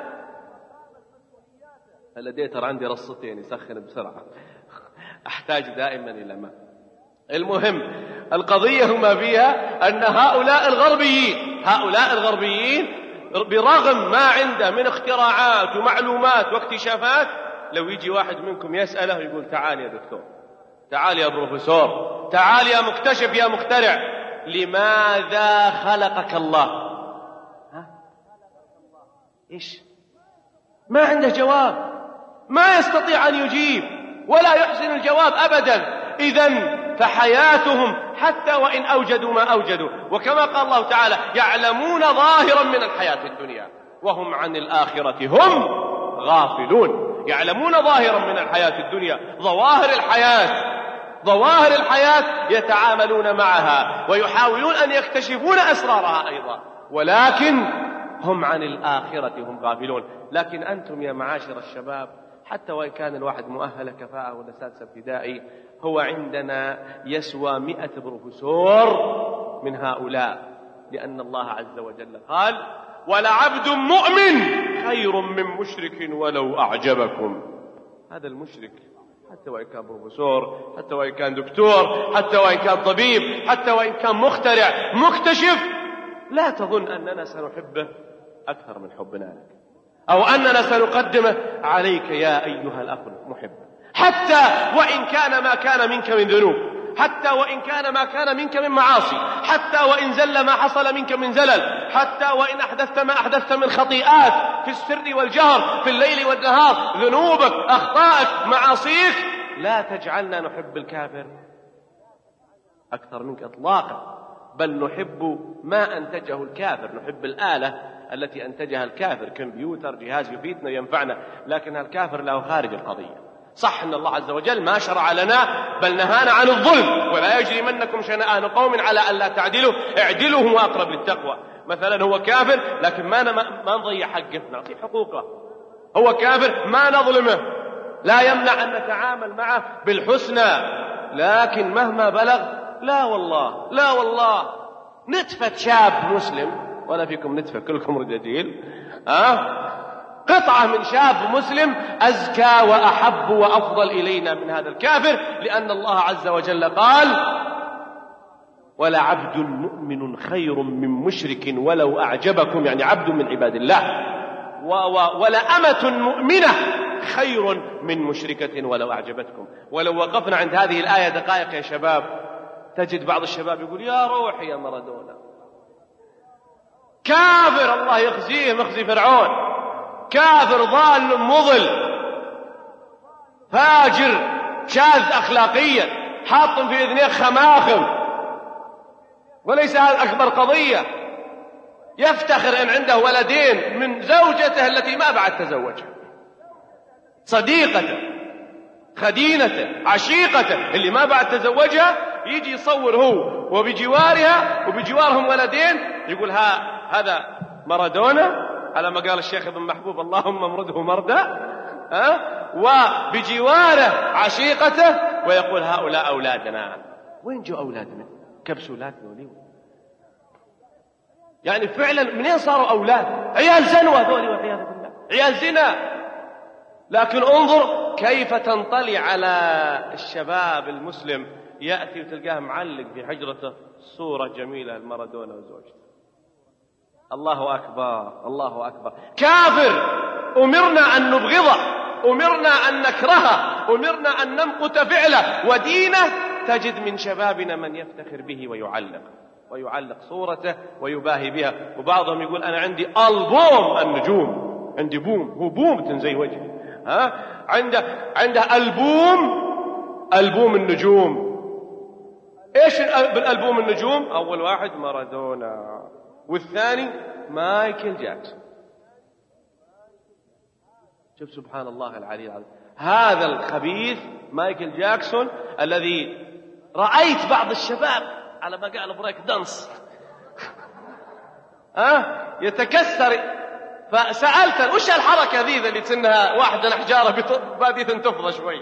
لدي ترى عندي رصتين يسخن بسرعة أحتاج دائما إلى ماء. المهم القضية ما فيها أن هؤلاء الغربيين هؤلاء الغربيين برغم ما عنده من اختراعات ومعلومات واكتشافات، لو يجي واحد منكم يسأله يقول تعال يا دكتور، تعال يا بروفيسور، تعال يا مكتشف يا مخترع، لماذا خلقك الله؟ ها؟ إيش؟ ما عنده جواب، ما يستطيع أن يجيب ولا يحسن الجواب أبدا. إذن فحياتهم حتى وإن أوجدوا ما أوجدوا، وكما قال الله تعالى يعلمون ظاهرا من الحياة الدنيا وهم عن الآخرة هم غافلون. يعلمون ظاهرا من الحياة الدنيا، ظواهر الحياة ظواهر الحياة يتعاملون معها ويحاولون أن يكتشفون أسرارها أيضا، ولكن هم عن الآخرة هم غافلون. لكن أنتم يا معاشر الشباب حتى وإن كان الواحد مؤهل كفاءة ولا سادس ابتدائي، هو عندنا يسوى مئة بروفيسور من هؤلاء، لأن الله عز وجل قال ولعبد مؤمن خير من مشرك ولو أعجبكم. هذا المشرك حتى وإن كان بروفيسور، حتى وإن كان دكتور، حتى وإن كان طبيب، حتى وإن كان مخترع مكتشف، لا تظن أننا سنحبه أكثر من حبنا لك، أو أننا سنقدمه عليك يا أيها الأخ محب، حتى وإن كان ما كان منك من ذنوب، حتى وإن كان ما كان منك من معاصي، حتى وإن زل ما حصل منك من زلل، حتى وإن أحدثت ما أحدثت من خطيئات في السر والجهر، في الليل والنهار، ذنوبك، أخطائك، معاصيك، لا تجعلنا نحب الكافر أكثر منك إطلاقا، بل نحب ما أنتجه الكافر، نحب الآلة التي أنتجها الكافر، كمبيوتر، جهاز يفيدنا وينفعنا، لكن الكافر له خارج القضية. صح أن الله عز وجل ما شرع لنا بل نهانا عن الظلم، ولا يجرمنكم شنآن قوم على أن لا تعدلوا اعدلوا هو أقرب للتقوى. مثلا هو كافر لكن ما ما نضيع حقه، نعطيه حقوقه. هو كافر ما نظلمه، لا يمنع أن نتعامل معه بالحسنى، لكن مهما بلغ لا والله لا والله نتفة شاب مسلم، ولا فيكم نتفة كلكم رجاجيل، أه؟ قطعة من شاب مسلم أزكى وأحب وأفضل إلينا من هذا الكافر، لأن الله عز وجل قال: ولعبد مؤمن خير من مشرك ولو أعجبكم، يعني عبد من عباد الله، ولأمة مؤمنة خير من مشركة ولو أعجبتكم. ولو وقفنا عند هذه الآية دقائق يا شباب، تجد بعض الشباب يقول: يا روحي يا مارادونا، كافر الله يخزيه مخزي فرعون، كافر ضال مضل فاجر شاذ أخلاقيا حاط في إذنيه خماخم، وليس هذا أكبر قضية. يفتخر أن عنده ولدين من زوجته التي ما بعد تزوجها، صديقته، خدينته، عشيقته اللي ما بعد تزوجها، يجي يصور هو وبجوارها وبجوارهم ولدين، يقول ها هذا مارادونا على ما قال الشيخ ابن محبوب: اللهم امرده مردا، أه؟ وبجواره عشيقته، ويقول: هؤلاء أولادنا. وين جو أولادنا؟ كبسولاتنا وليو، يعني فعلا منين صاروا أولاد؟ عيال زنوة هذول والعياذ بالله، عيال زنا. لكن انظر كيف تنطلي على الشباب المسلم، يأتي وتلقاه معلق في حجرته صورة جميلة لمارادونا وزوجته. الله أكبر الله أكبر. كافر أمرنا أن نبغضه، أمرنا أن نكرهه، أمرنا أن نمقت فعله ودينه. تجد من شبابنا من يفتخر به ويعلق ويعلق صورته ويباهي بها، وبعضهم يقول: أنا عندي ألبوم النجوم، عندي بوم، هو بوم زي وجهي، ها؟ عنده عنده ألبوم ألبوم النجوم. إيش بالألبوم النجوم؟ أول واحد مارادونا، والثاني مايكل جاكسون. شوف سبحان الله العلي العظيم، هذا الخبيث مايكل جاكسون الذي رأيت بعض الشباب على ما قال بريك دانس أه؟ يتكسر. فسألت: وش الحركة ذي اللي تنها واحدة نحجارة بادية تفضى شوي؟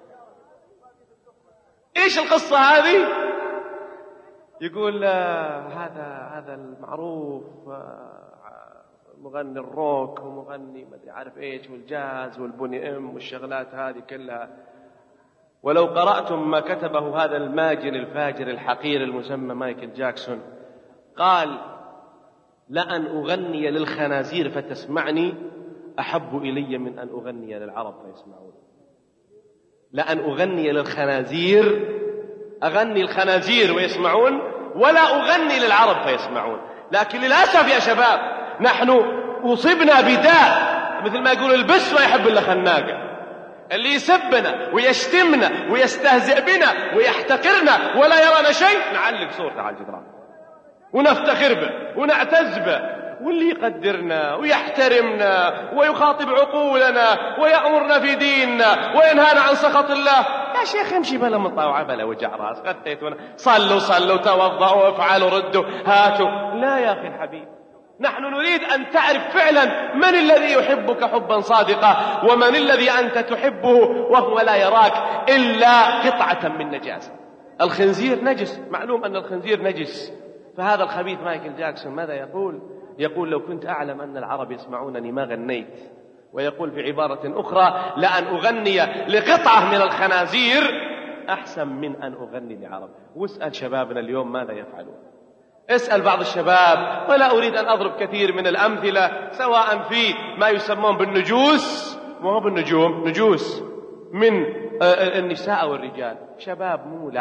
إيش القصة هذه؟ يقول: آه هذا هذا المعروف، آه مغني الروك ومغني ما ادري عارف ايش والجاز والبوني ام والشغلات هذه كلها. ولو قرأتم ما كتبه هذا الماجن الفاجر الحقير المسمى مايكل جاكسون، قال: لأن أغني للخنازير فتسمعني أحب إلي من أن أغني للعرب فيسمعون. لأن أغني للخنازير، أغني الخنازير ويسمعون، ولا أغني للعرب فيسمعون. لكن للأسف يا شباب نحن أصبنا بداء، مثل ما يقول البس ويحب إلا خناقة، اللي يسبنا ويشتمنا ويستهزئ بنا ويحتقرنا ولا يرانا شيء نعلق صورته على الجدران ونفتخر به ونعتز به، واللي يقدرنا ويحترمنا ويخاطب عقولنا ويأمرنا في ديننا وينهانا عن سخط الله، يا شيخ امشي بلا مطاوعة بلا وجع راس، غثيت وانا صلوا صلوا توضأوا وافعلوا ردوا هاتوا. لا يا أخي الحبيب، نحن نريد أن تعرف فعلا من الذي يحبك حبا صادقا، ومن الذي أنت تحبه وهو لا يراك إلا قطعة من نجاسة. الخنزير نجس، معلوم أن الخنزير نجس. فهذا الخبيث مايكل جاكسون ماذا يقول؟ يقول: لو كنت أعلم أن العرب يسمعونني ما غنيت. ويقول في عبارة أخرى: لأن أغني لقطعة من الخنازير أحسن من أن أغني لعرب. واسأل شبابنا اليوم ماذا يفعلون. اسأل بعض الشباب، ولا أريد أن أضرب كثير من الأمثلة، سواء في ما يسمون بالنجوس، وهو بالنجوم، نجوس من النساء والرجال، شباب مولع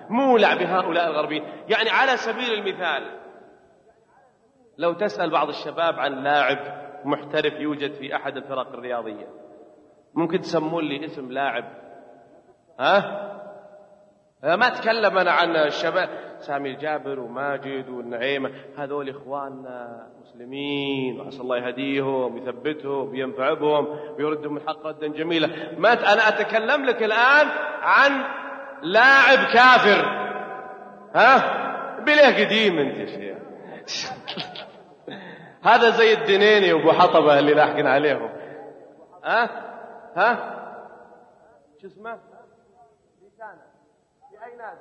مولع بهؤلاء الغربيين. يعني على سبيل المثال لو تسأل بعض الشباب عن لاعب محترف يوجد في أحد الفرق الرياضية، ممكن تسمون لي اسم لاعب؟ ها؟ ما أتكلم أنا عن الشباب سامي الجابر وماجد والنعيمة، هذول إخواننا مسلمين وعسى الله يهديهم ويثبتهم وينفع بهم ويردهم من حق ردا جميلة. ما أنا أتكلم لك الآن عن لاعب كافر. ها؟ بليه قديم أنت يا شيخ. هذا زي الدنيني وابو حطبة اللي لاحقين عليهم. ها؟ ها؟ شو اسمه؟ في كان في أي نادي؟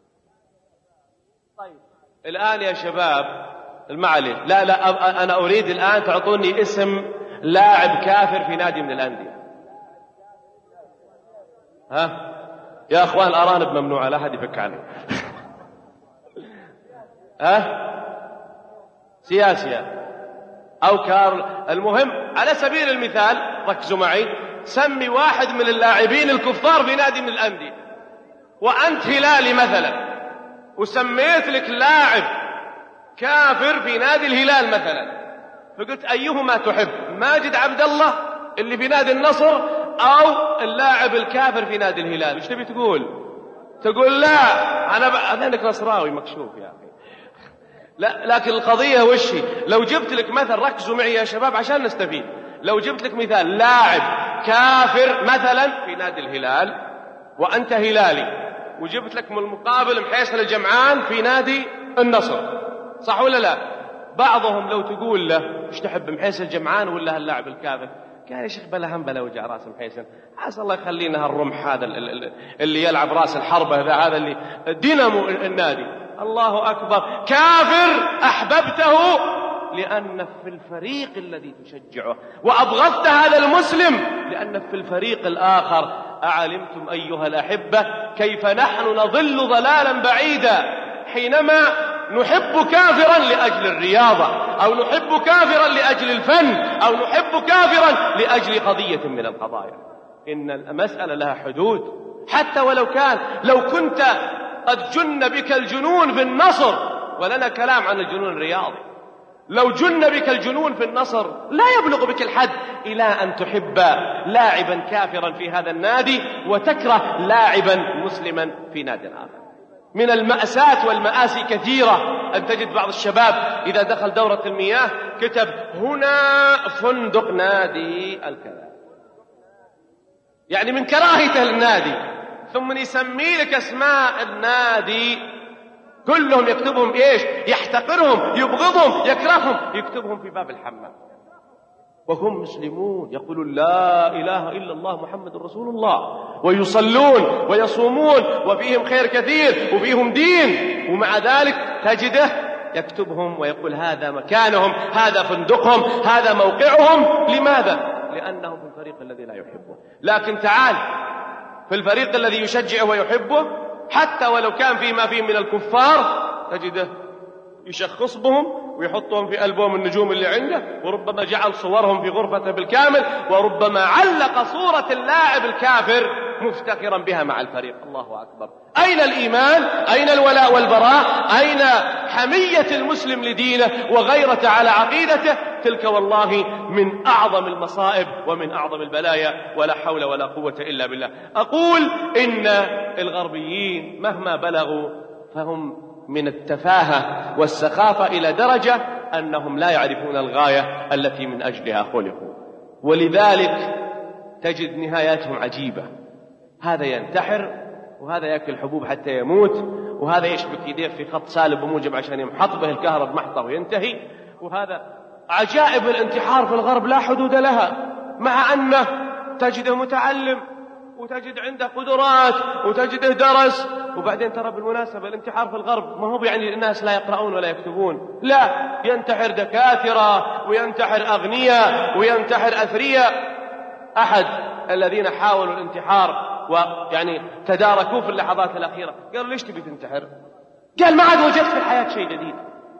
طيب الآن يا شباب المعلي، لا لا أنا أريد الآن تعطوني اسم لاعب كافر في نادي من الأندية. ها؟ يا أخوان الأرانب ممنوعة، لا أحد يفك عنه. ها؟ سياسية أو كارل، المهم على سبيل المثال ركزوا معي، سمي واحد من اللاعبين الكفار في نادي من الأندية، وأنت هلالي مثلا وسميت لك لاعب كافر في نادي الهلال مثلا، فقلت أيهما تحب، ماجد عبد الله اللي في نادي النصر أو اللاعب الكافر في نادي الهلال؟ ايش تبي تقول؟ تقول لا أنا ب... أنا لك نصراوي مكشوف يا أخي. لا لكن القضية وش هي؟ لو جبت لك مثل، ركزوا معي يا شباب عشان نستفيد، لو جبت لك مثال لاعب كافر مثلا في نادي الهلال وأنت هلالي، وجبت لك من المقابل محيصن الجمعان في نادي النصر، صح ولا لا؟ بعضهم لو تقول له ايش تحب، محيصن الجمعان ولا هاللاعب الكافر؟ قال يا شيخ بلا هم بلا وجع راس محيصن، عسى الله يخلينا هالرمح هذا اللي يلعب راس الحربة هذا هذا اللي دينامو النادي. الله أكبر، كافر أحببته لأن في الفريق الذي تشجعه، وأبغضت هذا المسلم لأن في الفريق الآخر. أعلمتم أيها الأحبة كيف نحن نضل ضلالا بعيدا حينما نحب كافرا لأجل الرياضة، أو نحب كافرا لأجل الفن، أو نحب كافرا لأجل قضية من القضايا. إن المسألة لها حدود، حتى ولو كان لو كنت قد جن بك الجنون في النصر، ولنا كلام عن الجنون الرياضي، لو جن بك الجنون في النصر لا يبلغ بك الحد إلى أن تحب لاعبا كافرا في هذا النادي وتكره لاعبا مسلما في نادي آخر. من المأساة والمآسي كثيرة أن تجد بعض الشباب إذا دخل دورة المياه كتب هنا فندق نادي الكذا، يعني من كراهته للنادي، ثم يسمي لك اسماء النادي كلهم يكتبهم ايش؟ يحتقرهم، يبغضهم، يكرههم، يكتبهم في باب الحمام، وهم مسلمون يقولون لا إله إلا الله محمد رسول الله، ويصلون ويصومون وفيهم خير كثير وفيهم دين، ومع ذلك تجده يكتبهم ويقول هذا مكانهم، هذا فندقهم، هذا موقعهم. لماذا؟ لأنهم في الفريق الذي لا يحبه. لكن تعال في الفريق الذي يشجعه ويحبه، حتى ولو كان فيما فيه من الكفار، تجده يشخص بهم ويحطهم في ألبوم النجوم اللي عنده، وربما جعل صورهم في غرفته بالكامل، وربما علق صورة اللاعب الكافر مفتخرا بها مع الفريق. الله أكبر، أين الإيمان؟ أين الولاء والبراء؟ أين حمية المسلم لدينه وغيرة على عقيدته؟ تلك والله من أعظم المصائب ومن أعظم البلايا، ولا حول ولا قوة إلا بالله. أقول إن الغربيين مهما بلغوا فهم من التفاهة والسخافة إلى درجة أنهم لا يعرفون الغاية التي من أجلها خلقوا، ولذلك تجد نهاياتهم عجيبة. هذا ينتحر، وهذا يأكل حبوب حتى يموت، وهذا يشبك يديه في خط سالب وموجب عشان يمحط به الكهرب محطة وينتهي. وهذا عجائب الانتحار في الغرب لا حدود لها، مع أنه تجده متعلم وتجد عنده قدرات وتجده درس. وبعدين ترى بالمناسبة الانتحار في الغرب ما هو يعني الناس لا يقرؤون ولا يكتبون، لا، ينتحر دكاترة وينتحر أغنياء وينتحر أثرياء. أحد الذين حاولوا الانتحار ويعني تداركوه في اللحظات الأخيرة قالوا ليش تبي تنتحر؟ قال ما عاد وجدت في الحياة شيء جديد.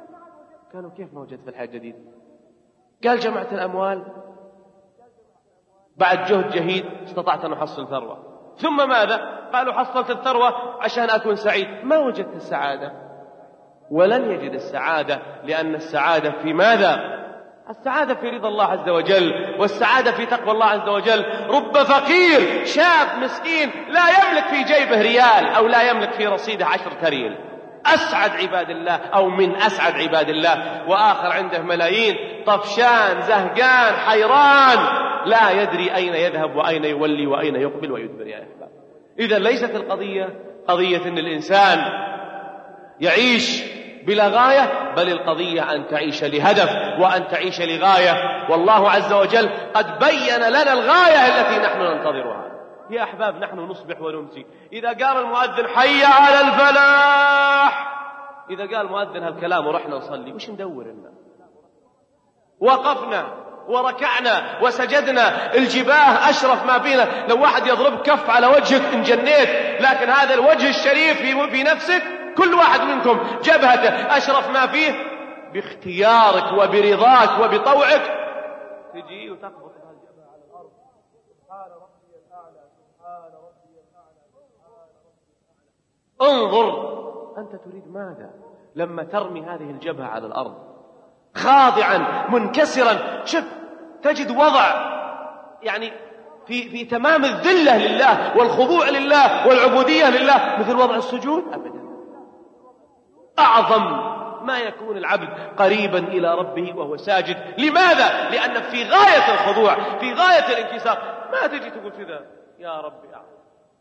قالوا كيف ما وجدت في الحياة جديد؟ قال جمعت الأموال، بعد جهد جهيد استطعت أن أحصل ثروة، ثم ماذا؟ قالوا حصلت الثروة عشان أكون سعيد. ما وجدت السعادة ولن يجد السعادة، لأن السعادة في ماذا؟ السعادة في رضا الله عز وجل، والسعادة في تقوى الله عز وجل. رب فقير شاب مسكين لا يملك في جيبه ريال أو لا يملك في رصيده عشر تريل، أسعد عباد الله أو من أسعد عباد الله، وآخر عنده ملايين طفشان زهقان حيران لا يدري أين يذهب وأين يولي وأين يقبل ويدبر. يا أحباب، إذا ليست القضية قضية أن الإنسان يعيش بلا غاية، بل القضية أن تعيش لهدف وأن تعيش لغاية، والله عز وجل قد بين لنا الغاية التي نحن ننتظرها. يا أحباب، نحن نصبح ونمسي إذا قال المؤذن حي على الفلاح، إذا قال المؤذن هالكلام ورحنا نصلي، وش ندور لنا؟ وقفنا وركعنا وسجدنا، الجباه أشرف ما فينا. لو واحد يضرب كف على وجهك انجنيت، لكن هذا الوجه الشريف في نفسك، كل واحد منكم جبهته أشرف ما فيه، باختيارك وبرضاك وبطوعك تجي وتخبط الجبهة على الأرض. سبحان ربي الأعلى، سبحان ربي الأعلى، سبحان ربي الأعلى. انظر أنت تريد ماذا لما ترمي هذه الجبهة على الأرض خاضعا منكسرا؟ شوف، تجد وضع يعني في في تمام الذلة لله والخضوع لله والعبودية لله، مثل وضع السجود أبدا. أعظم ما يكون العبد قريبا إلى ربه وهو ساجد. لماذا؟ لأنك في غاية الخضوع، في غاية الانكسار. ما تجي تقول كذا يا ربي أعلم،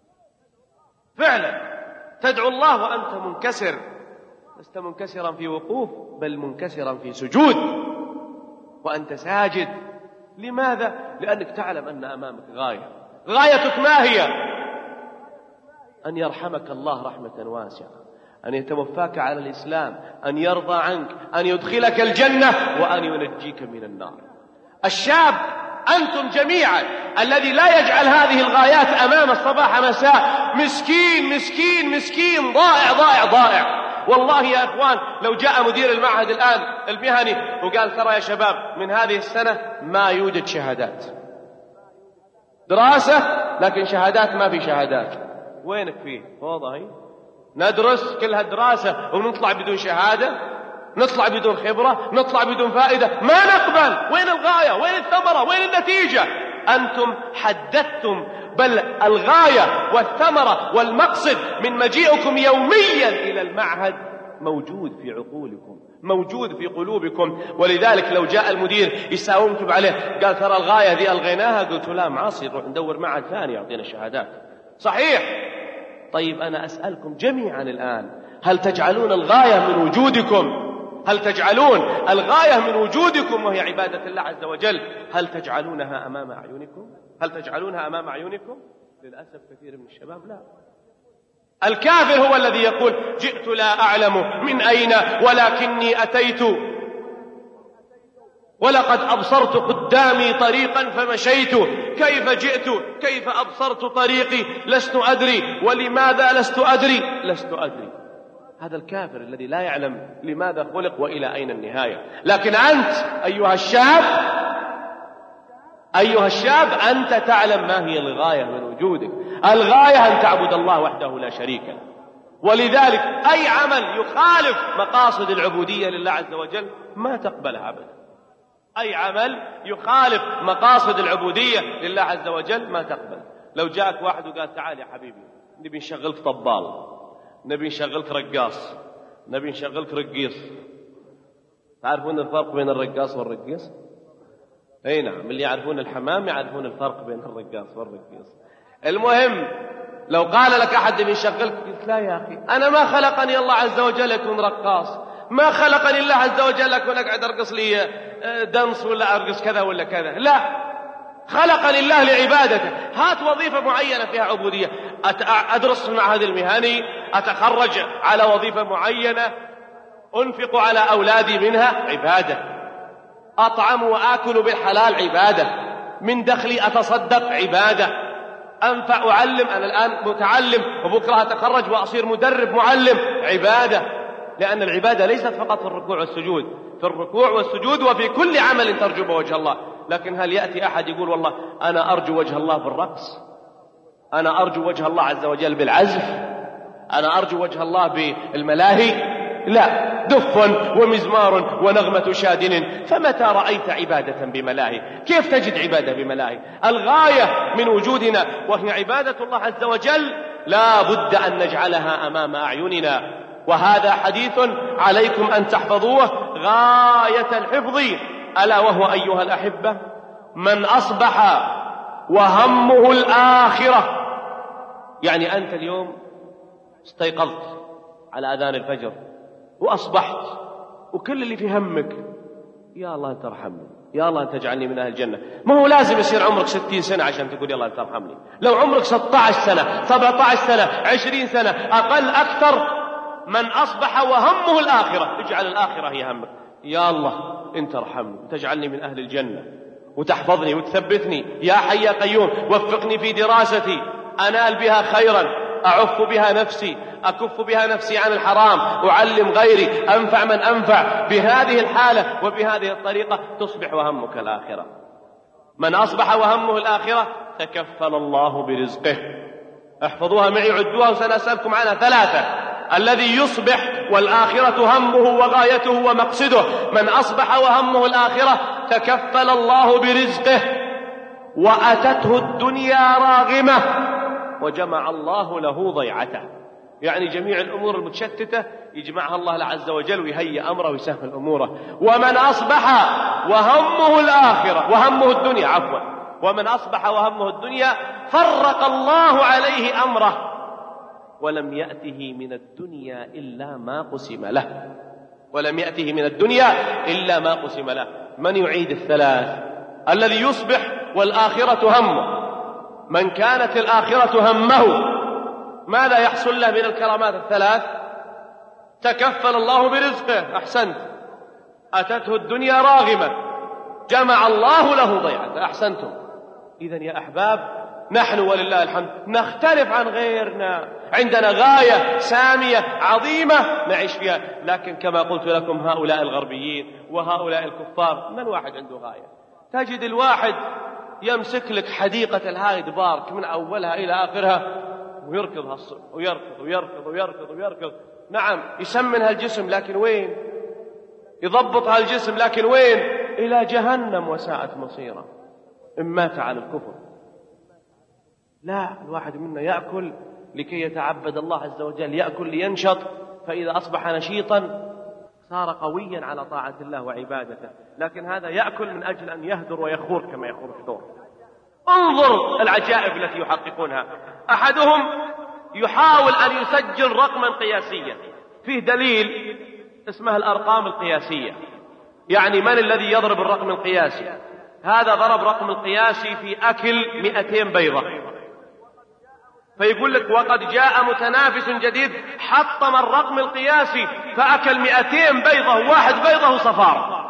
فعلا تدعو الله وأنت منكسر، لست منكسرا في وقوف بل منكسرا في سجود وأنت ساجد. لماذا؟ لأنك تعلم أن أمامك غاية. غايتك ما هي؟ أن يرحمك الله رحمة واسعة، أن يتوفاك على الإسلام، أن يرضى عنك، أن يدخلك الجنة، وأن ينجيك من النار. الشاب أنتم جميعا الذي لا يجعل هذه الغايات أمام الصباح مساء مسكين مسكين مسكين، ضائع ضائع ضائع. والله يا إخوان، لو جاء مدير المعهد الآن المهني وقال ترى يا شباب من هذه السنة ما يوجد شهادات، دراسة لكن شهادات ما في شهادات، وينك فيه؟ فوضى. ندرس كل هالدراسة ونطلع بدون شهادة، نطلع بدون خبرة، نطلع بدون فائدة، ما نقبل. وين الغاية؟ وين الثمرة؟ وين النتيجة؟ أنتم حددتم، بل الغاية والثمرة والمقصد من مجيئكم يوميا إلى المعهد موجود في عقولكم، موجود في قلوبكم. ولذلك لو جاء المدير يساومكم عليه قال ترى الغاية ذي ألغيناها، قلت لا معصي، نروح ندور معهد ثاني يعطينا شهادات. صحيح. طيب أنا أسألكم جميعا الآن، هل تجعلون الغاية من وجودكم؟ هل تجعلون الغاية من وجودكم وهي عبادة الله عز وجل، هل تجعلونها أمام أعينكم؟ هل تجعلونها أمام أعينكم؟ للأسف كثير من الشباب لا. الكافر هو الذي يقول جئت لا أعلم من أين ولكني أتيت، ولقد أبصرت قدامي طريقا فمشيت، كيف جئت كيف أبصرت طريقي لست أدري، ولماذا لست أدري لست أدري. هذا الكافر الذي لا يعلم لماذا خلق وإلى أين النهاية. لكن أنت أيها الشاب أيها الشاب أنت تعلم ما هي الغاية من وجودك. الغاية أن تعبد الله وحده لا شريك له. ولذلك أي عمل يخالف مقاصد العبودية لله عز وجل ما تقبلها أبدا. أي عمل يخالف مقاصد العبودية لله عز وجل ما تقبل. لو جاءك واحد وقال تعال يا حبيبي نبي نشغلك طبال، نبي نشغلك رقاص، نبي نشغلك رقيص. تعرفون الفرق بين الرقاص والرقيص؟ اي نعم، اللي يعرفون الحمام يعرفون الفرق بين الرقاص والرقيص. المهم لو قال لك أحد نبي نشغلك، قلت لا يا أخي، أنا ما خلقني الله عز وجل أكون رقاص، ما خلقني الله عز وجل أكون أقعد أرقص لي دنس ولا أرقص كذا ولا كذا، لا، خلقني الله لعبادته. هات وظيفة معينة فيها عبودية، أدرس في المعهد المهني، أتخرج على وظيفة معينة، أنفق على أولادي منها عبادة، أطعم وآكل بالحلال عبادة، من دخلي أتصدق عبادة، أنفع أعلم، أنا الآن متعلم وبكرة أتخرج وأصير مدرب معلم عبادة. لأن العبادة ليست فقط في الركوع والسجود، في الركوع والسجود وفي كل عمل ترجو بوجه الله. لكن هل يأتي أحد يقول والله أنا أرجو وجه الله في الرقص؟ أنا أرجو وجه الله عز وجل بالعزف، أنا أرجو وجه الله بالملاهي، لا، دف ومزمار ونغمة شادن. فمتى رأيت عبادة بملاهي؟ كيف تجد عبادة بملاهي؟ الغاية من وجودنا وهي عبادة الله عز وجل لا بد أن نجعلها أمام أعيننا، وهذا حديث عليكم أن تحفظوه غاية الحفظ، ألا وهو أيها الأحبة: من أصبح وهمه الآخرة. يعني أنت اليوم استيقظت على أذان الفجر وأصبحت وكل اللي في همك يا الله أنت ارحمني، يا الله أنت اجعلني من أهل الجنة. ما هو لازم يصير عمرك ستين سنة عشان تقول يا الله أنت ارحمني. لو عمرك ستة عشر سنة، سبعة عشر سنة، عشرين سنة، أقل أكثر، من أصبح وهمه الآخرة، اجعل الآخرة هي همك. يا الله أنت ارحمني وتجعلني من أهل الجنة وتحفظني وتثبتني، يا حي يا قيوم وفقني في دراستي أنال بها خيرا، أعف بها نفسي، أكف بها نفسي عن الحرام، أعلم غيري، أنفع من أنفع. بهذه الحالة وبهذه الطريقة تصبح وهمك الآخرة. من أصبح وهمه الآخرة تكفل الله برزقه. احفظوها معي، عدوها، وسنسألكم عنها ثلاثة. الذي يصبح والآخرة همه وغايته ومقصده، من أصبح وهمه الآخرة تكفل الله برزقه، وأتته الدنيا راغمة وجمع الله له ضيعته. يعني جميع الأمور المتشتتة يجمعها الله عز وجل ويهيئ أمره ويسهل أموره. ومن أصبح وهمه الآخرة وهمه الدنيا عفوا ومن أصبح وهمه الدنيا فرق الله عليه أمره ولم يأته من الدنيا إلا ما قسم له ولم يأته من الدنيا إلا ما قسم له. من يعيد الثلاث؟ الذي يصبح والآخرة همه. من كانت الآخرة همه ماذا يحصل له من الكرامات الثلاث؟ تكفل الله برزقه، أحسنت. أتته الدنيا راغمة، جمع الله له ضيعة، أحسنتم. إذن يا أحباب، نحن ولله الحمد نختلف عن غيرنا، عندنا غاية سامية عظيمة نعيش فيها. لكن كما قلت لكم هؤلاء الغربيين وهؤلاء الكفار، من واحد عنده غاية. تجد الواحد يمسك لك حديقة الهايد بارك من أولها إلى آخرها ويركض هالصبح ويركض ويركض ويركض ويركض. نعم يسمن هالجسم، لكن وين؟ يضبط هالجسم، لكن وين؟ إلى جهنم وساءت مصيره إن مات على الكفر. لا، الواحد منا يأكل لكي يتعبد الله عز وجل، يأكل لينشط، فإذا أصبح نشيطا صار قويا على طاعة الله وعبادته. لكن هذا يأكل من أجل أن يهدر ويخور كما يخور الثور. انظر العجائب التي يحققونها. أحدهم يحاول أن يسجل رقما قياسيا، فيه دليل اسمها الأرقام القياسية. يعني من الذي يضرب الرقم القياسي؟ هذا ضرب رقم القياسي في أكل مئتين بيضة، فيقول لك وقد جاء متنافس جديد حطم الرقم القياسي فأكل مئتين بيضة، واحد بيضة صفار.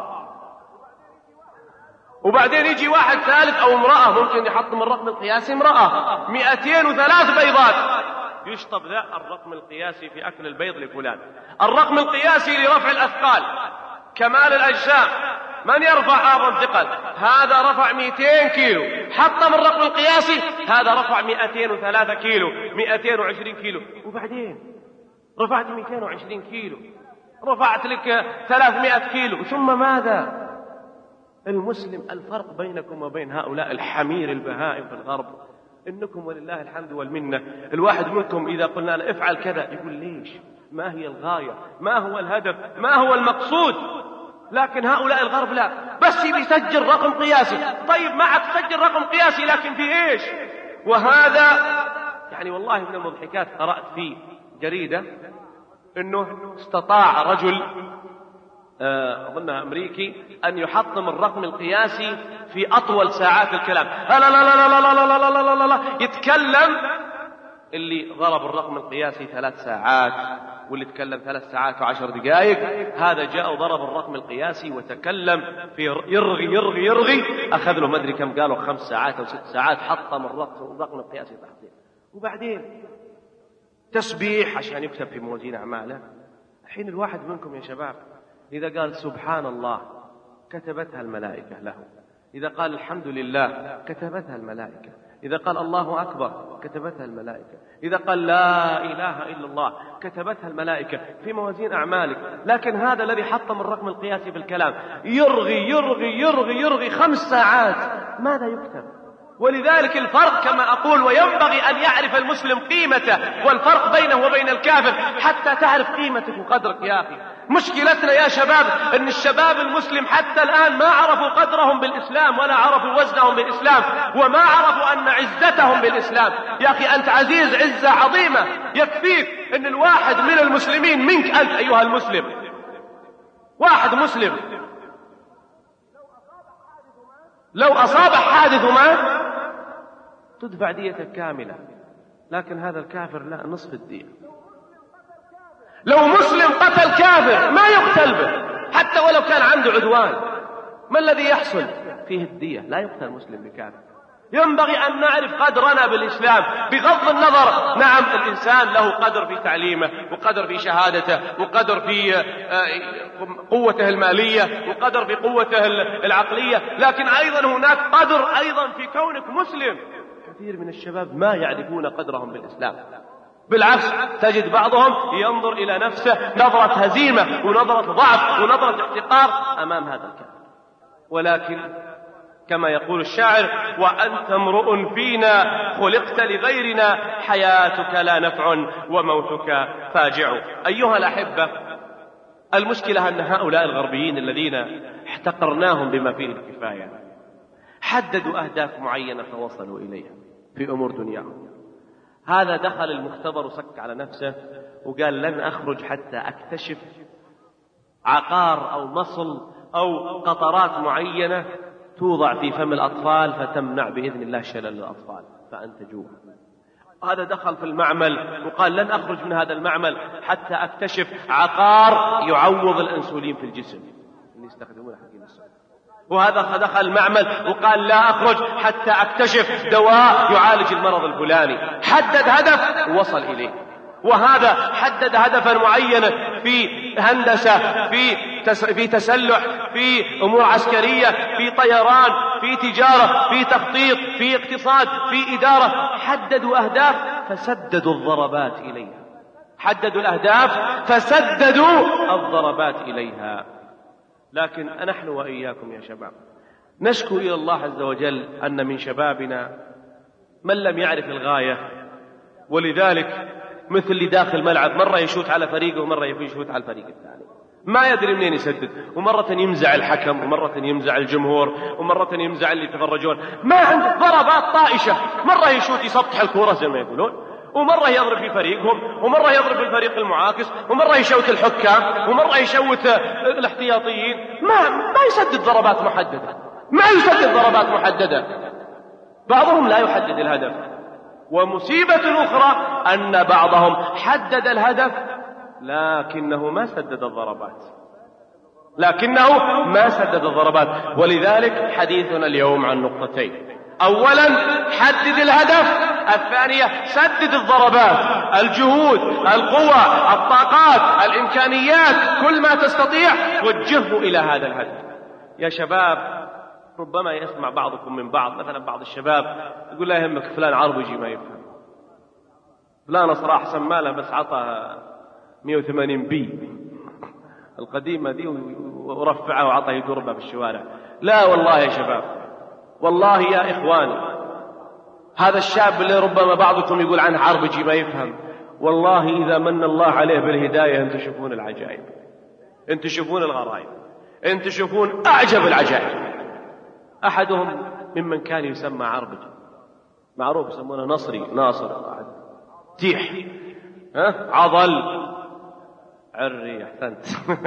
وبعدين يجي واحد ثالث أو امرأة ممكن يحطم الرقم القياسي، امرأة مئتين وثلاث بيضات، يشطب ذا الرقم القياسي في أكل البيض لفلان. الرقم القياسي لرفع الأثقال، كمال الأجسام، من يرفع هذا الثقل؟ هذا رفع مئتين كيلو، حطم الرقم القياسي، هذا رفع مئتين وثلاثة كيلو، مئتين وعشرين كيلو. وبعدين رفعت مئتين وعشرين كيلو، رفعت لك ثلاثمائة كيلو، ثم ماذا؟ المسلم الفرق بينكم وبين هؤلاء الحمير البهائم في الغرب إنكم ولله الحمد والمنة الواحد منكم إذا قلنا له افعل كذا يقول ليش؟ ما هي الغاية؟ ما هو الهدف؟ ما هو المقصود؟ لكن هؤلاء الغرب لا، بس يسجل رقم قياسي. طيب معك تسجل رقم قياسي لكن في ايش؟ وهذا يعني والله من المضحكات، قرأت في جريدة انه استطاع رجل اظنها امريكي ان يحطم الرقم القياسي في اطول ساعات الكلام. لا لا لا لا لا لا لا لا لا لا يتكلم اللي ضرب الرقم القياسي ثلاث ساعات واللي تكلم ثلاث ساعات وعشر دقائق. هذا جاء وضرب الرقم القياسي وتكلم في يرغي يرغي يرغي، أخذ له ما أدري كم، قالوا خمس ساعات أو ست ساعات، حطم الرقم القياسي تحته. وبعدين تسبيح عشان يكتب في موازين أعماله. الحين الواحد منكم يا شباب إذا قال سبحان الله كتبتها الملائكة له، إذا قال الحمد لله كتبتها الملائكة، إذا قال الله أكبر كتبتها الملائكة، إذا قال لا إله إلا الله كتبتها الملائكة في موازين أعمالك. لكن هذا الذي حطم الرقم القياسي بالكلام يرغي يرغي يرغي يرغي خمس ساعات، ماذا يكتب؟ ولذلك الفرق كما أقول، وينبغي أن يعرف المسلم قيمته والفرق بينه وبين الكافر حتى تعرف قيمتك وقدرك يا أخي. مشكلتنا يا شباب أن الشباب المسلم حتى الآن ما عرفوا قدرهم بالإسلام ولا عرفوا وزنهم بالإسلام وما عرفوا أن عزتهم بالإسلام. يا أخي أنت عزيز عزة عظيمة، يكفيك أن الواحد من المسلمين منك أنت أيها المسلم، واحد مسلم لو أصاب حادث ومات تدفع ديتك كاملة، لكن هذا الكافر لا، نصف الدية. لو مسلم قتل كافر ما يقتل به حتى ولو كان عنده عدوان، ما الذي يحصل فيه؟ الدية. لا يقتل مسلم بكافر. ينبغي أن نعرف قدرنا بالإسلام بغض النظر. نعم الإنسان له قدر في تعليمه وقدر في شهادته وقدر في قوته المالية وقدر في قوته العقلية، لكن أيضا هناك قدر أيضا في كونك مسلم. كثير من الشباب ما يعرفون قدرهم بالإسلام، بالعكس تجد بعضهم ينظر إلى نفسه نظرة هزيمة ونظرة ضعف ونظرة احتقار أمام هذا الكافر. ولكن كما يقول الشاعر: وأنت امرؤ فينا خلقت لغيرنا، حياتك لا نفع وموتك فاجع. أيها الأحبة، المشكلة أن هؤلاء الغربيين الذين احتقرناهم بما فيه الكفاية حددوا أهداف معينة فوصلوا إليها في أمور دنياهم. هذا دخل المختبر وسك على نفسه وقال لن أخرج حتى أكتشف عقار أو مصل أو قطرات معينة توضع في فم الأطفال فتمنع بإذن الله شلل الأطفال فأنتجوه. هذا دخل في المعمل وقال لن أخرج من هذا المعمل حتى أكتشف عقار يعوض الأنسولين في الجسم اللي يستخدمونه حقين السكر. وهذا دخل المعمل وقال لا أخرج حتى أكتشف دواء يعالج المرض الفلاني. حدد هدف ووصل إليه. وهذا حدد هدفا معينا في هندسة، في في تسلح، في أمور عسكرية، في طيران، في تجارة، في تخطيط، في اقتصاد، في إدارة. حددوا أهداف فسددوا الضربات إليها. حددوا الأهداف فسددوا الضربات إليها. لكن نحن وإياكم يا شباب نشكو إلى الله عز وجل أن من شبابنا من لم يعرف الغاية، ولذلك مثل اللي داخل ملعب مرة يشوت على فريقه ومرة يشوت على الفريق الثاني، ما يدري منين يسدد، ومرة يمزع الحكم ومرة يمزع الجمهور ومرة يمزع اللي يتفرجون. ما عنده ضربات طائشة، مرة يشوت يسطح الكرة زي ما يقولون، ومرة يضرب في فريقهم، ومرة يضرب في الفريق المعاكس، ومرة يشوت الحكام، ومرة يشوت الاحتياطيين. ما ما يسدد ضربات محددة، ما يسدد ضربات محددة. بعضهم لا يحدد الهدف. ومصيبة أخرى أن بعضهم حدد الهدف لكنه ما سدد الضربات، لكنه ما سدد الضربات. ولذلك حديثنا اليوم عن نقطتين: أولا حدد الهدف، الثانية سدد الضربات. الجهود، القوة، الطاقات، الإمكانيات، كل ما تستطيع وجهه إلى هذا الهدف. يا شباب ربما يسمع بعضكم من بعض، مثلا بعض الشباب يقول لا يهمك فلان عربجي ما يفهم، فلان صراحة سماله بس عطى مئة وثمانين بي القديمة دي ورفعه وعطى يدربها في الشوارع. لا والله يا شباب، والله يا إخواني، هذا الشاب اللي ربما بعضكم يقول عنه عربجي ما يفهم، والله إذا من الله عليه بالهداية أنتم تشوفون العجائب، أنتم تشوفون الغرائب، أنتم تشوفون أعجب العجائب. أحدهم ممن كان يسمى عربجي معروف يسمونه نصري، ناصر، تيح، ها عضل، عري، أحسنت.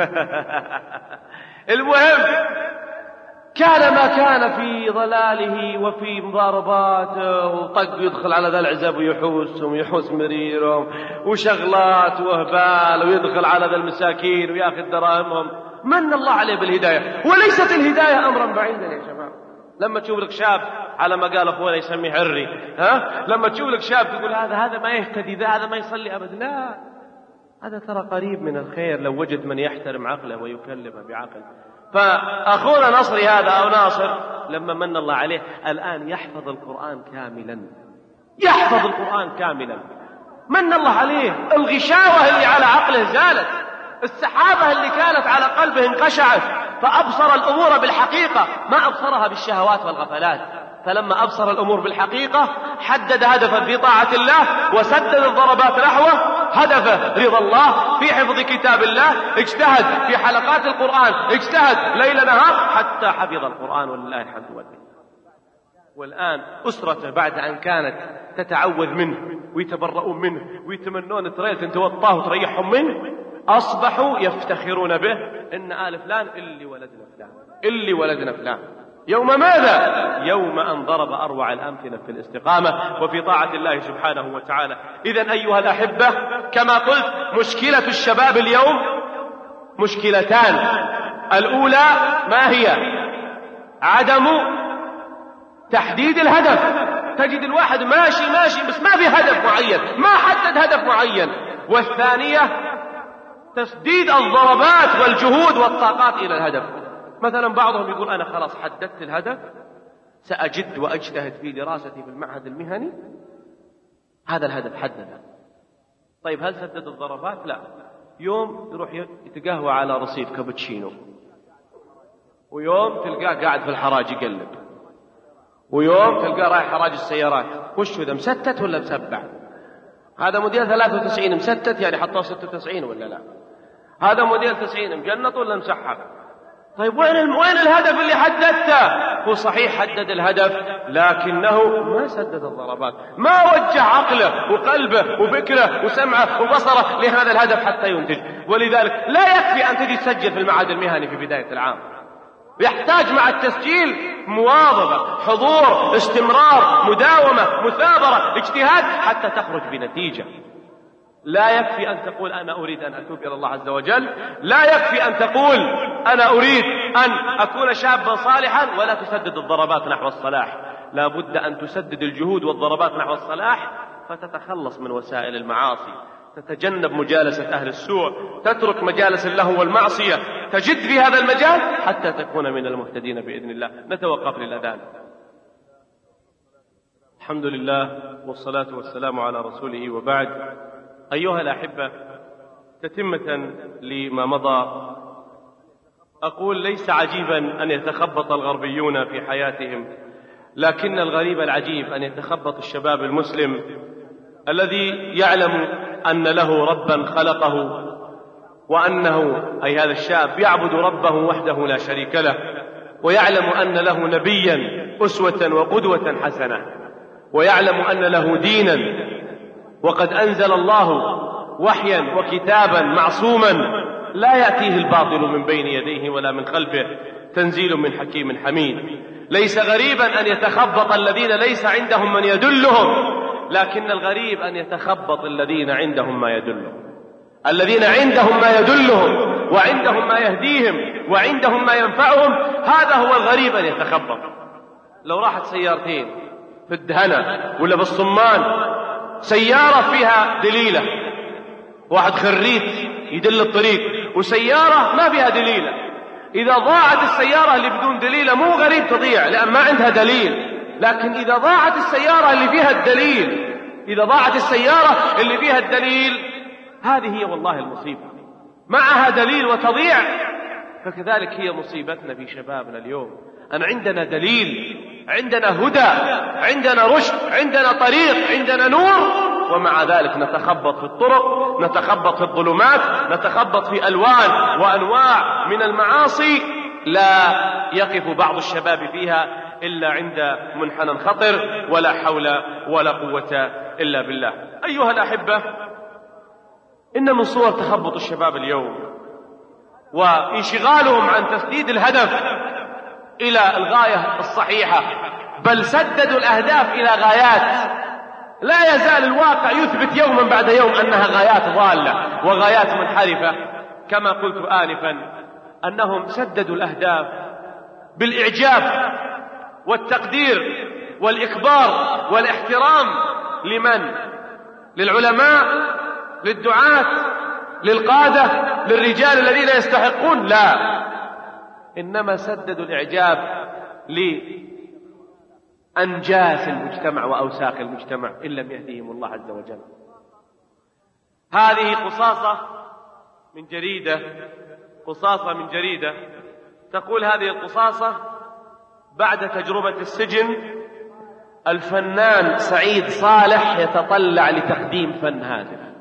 المهم كان ما كان في ضلاله وفي مضارباته، وطق يدخل على ذا العزب ويحوسهم ويحوس مريرهم وشغلات وهبال، ويدخل على ذا المساكين وياخذ دراهمهم. من الله عليه بالهداية، وليست الهداية أمرا بعيدا يا شباب. لما تشوف لك شاب على ما قال أخونا يسميه عري، ها لما تشوف لك شاب تقول هذا هذا ما يهتدي، ذا هذا ما يصلي أبدا، لا، هذا ترى قريب من الخير لو وجد من يحترم عقله ويكلمه بعقل. فأخونا نصري هذا أو ناصر لما من الله عليه الآن يحفظ القرآن كاملا، يحفظ القرآن كاملا، من الله عليه. الغشاوة اللي على عقله زالت، السحابة اللي كانت على قلبه انقشعت، فأبصر الأمور بالحقيقة، ما أبصرها بالشهوات والغفلات. فلما أبصر الأمور بالحقيقة حدد هدفا في طاعة الله، وسدد الضربات نحوه، هدفه رضا الله في حفظ كتاب الله، اجتهد في حلقات القرآن، اجتهد ليل نهار حتى حفظ القرآن ولله الحمد والمنة. والآن أسرته بعد أن كانت تتعوذ منه ويتبرؤون منه ويتمنون تريد توطاه وتريحهم منه، أصبحوا يفتخرون به إن آل فلان اللي ولدنا فلان، اللي ولدنا فلان. يوم ماذا؟ يوم أن ضرب أروع الأمثلة في الاستقامة وفي طاعة الله سبحانه وتعالى. إذن أيها الأحبة، كما قلت مشكلة الشباب اليوم مشكلتان. الأولى ما هي؟ عدم تحديد الهدف. تجد الواحد ماشي ماشي بس ما في هدف معين، ما حدد هدف معين. والثانية تسديد الضربات والجهود والطاقات إلى الهدف. مثلا بعضهم يقول أنا خلاص حددت الهدف، سأجد وأجتهد في دراستي في المعهد المهني، هذا الهدف حدده. طيب هل سدد الضربات؟ لا. يوم يروح يتقهوى على رصيف كابتشينو، ويوم تلقاه قاعد في الحراج يقلب، ويوم تلقاه رايح حراج السيارات. وش ذا، مستت ولا مسبع؟ هذا موديل ثلاثة وتسعين مستت يعني حطوه ستة وتسعين ولا لا؟ هذا موديل تسعين مجنط ولا مسحب؟ طيب وين وين الهدف اللي حددته؟ هو صحيح حدد الهدف لكنه ما سدد الضربات، ما وجه عقله وقلبه وفكره وسمعه وبصره لهذا الهدف حتى ينتج. ولذلك لا يكفي أن تجي تسجل في المعهد المهني في بداية العام، يحتاج مع التسجيل مواظبة، حضور، استمرار، مداومة، مثابرة، اجتهاد حتى تخرج بنتيجة. لا يكفي أن تقول أنا أريد أن أتوب إلى الله عز وجل، لا يكفي أن تقول أنا أريد أن أكون شابا صالحا ولا تسدد الضربات نحو الصلاح. لا بد أن تسدد الجهود والضربات نحو الصلاح، فتتخلص من وسائل المعاصي، تتجنب مجالسة أهل السوء، تترك مجالس اللهو والمعصية، تجد في هذا المجال حتى تكون من المهتدين بإذن الله. نتوقف للأذان. الحمد لله والصلاة والسلام على رسوله، وبعد. أيها الأحبة، تتمة لما مضى أقول ليس عجيبا أن يتخبط الغربيون في حياتهم، لكن الغريب العجيب أن يتخبط الشباب المسلم الذي يعلم أن له ربا خلقه، وأنه أي هذا الشاب يعبد ربه وحده لا شريك له، ويعلم أن له نبيا أسوة وقدوة حسنة، ويعلم أن له دينا، وقد أنزل الله وحيا وكتابا معصوما لا يأتيه الباطل من بين يديه ولا من خلفه، تنزيل من حكيم حميد. ليس غريبا أن يتخبط الذين ليس عندهم من يدلهم، لكن الغريب أن يتخبط الذين عندهم ما يدلهم. الذين عندهم ما يدلهم وعندهم ما يهديهم وعندهم ما ينفعهم، هذا هو الغريب أن يتخبط. لو راحت سيارتين في الدهنة ولا بالصمان، سيارة فيها دليلة، واحد خريت يدل الطريق، وسيارة ما فيها دليلة، إذا ضاعت السيارة اللي بدون دليلة مو غريب تضيع لأن ما عندها دليل. لكن إذا ضاعت السيارة اللي فيها الدليل، إذا ضاعت السيارة اللي فيها الدليل، هذه هي والله المصيبة. معها دليل وتضيع. فكذلك هي مصيبتنا في شبابنا اليوم، أن عندنا دليل، عندنا هدى، عندنا رشد، عندنا طريق، عندنا نور، ومع ذلك نتخبط في الطرق، نتخبط في الظلمات، نتخبط في ألوان وأنواع من المعاصي لا يقف بعض الشباب فيها إلا عند منحنى خطر، ولا حول ولا قوة إلا بالله. أيها الأحبة، إن من صور تخبط الشباب اليوم وانشغالهم عن تسديد الهدف إلى الغاية الصحيحة، بل سددوا الأهداف إلى غايات لا يزال الواقع يثبت يوما بعد يوم أنها غايات ضالة وغايات منحرفة. كما قلت آنفا أنهم سددوا الأهداف بالإعجاب والتقدير والإكبار والاحترام. لمن؟ للعلماء، للدعاة، للقادة، للرجال الذين يستحقون؟ لا، إنما سددوا الإعجاب لأنجاس المجتمع وأوساخ المجتمع إن لم يهديهم الله عز وجل. هذه قصاصة من جريدة قصاصة من جريدة تقول هذه القصاصة: بعد تجربة السجن الفنان سعيد صالح يتطلع لتقديم فن هادف.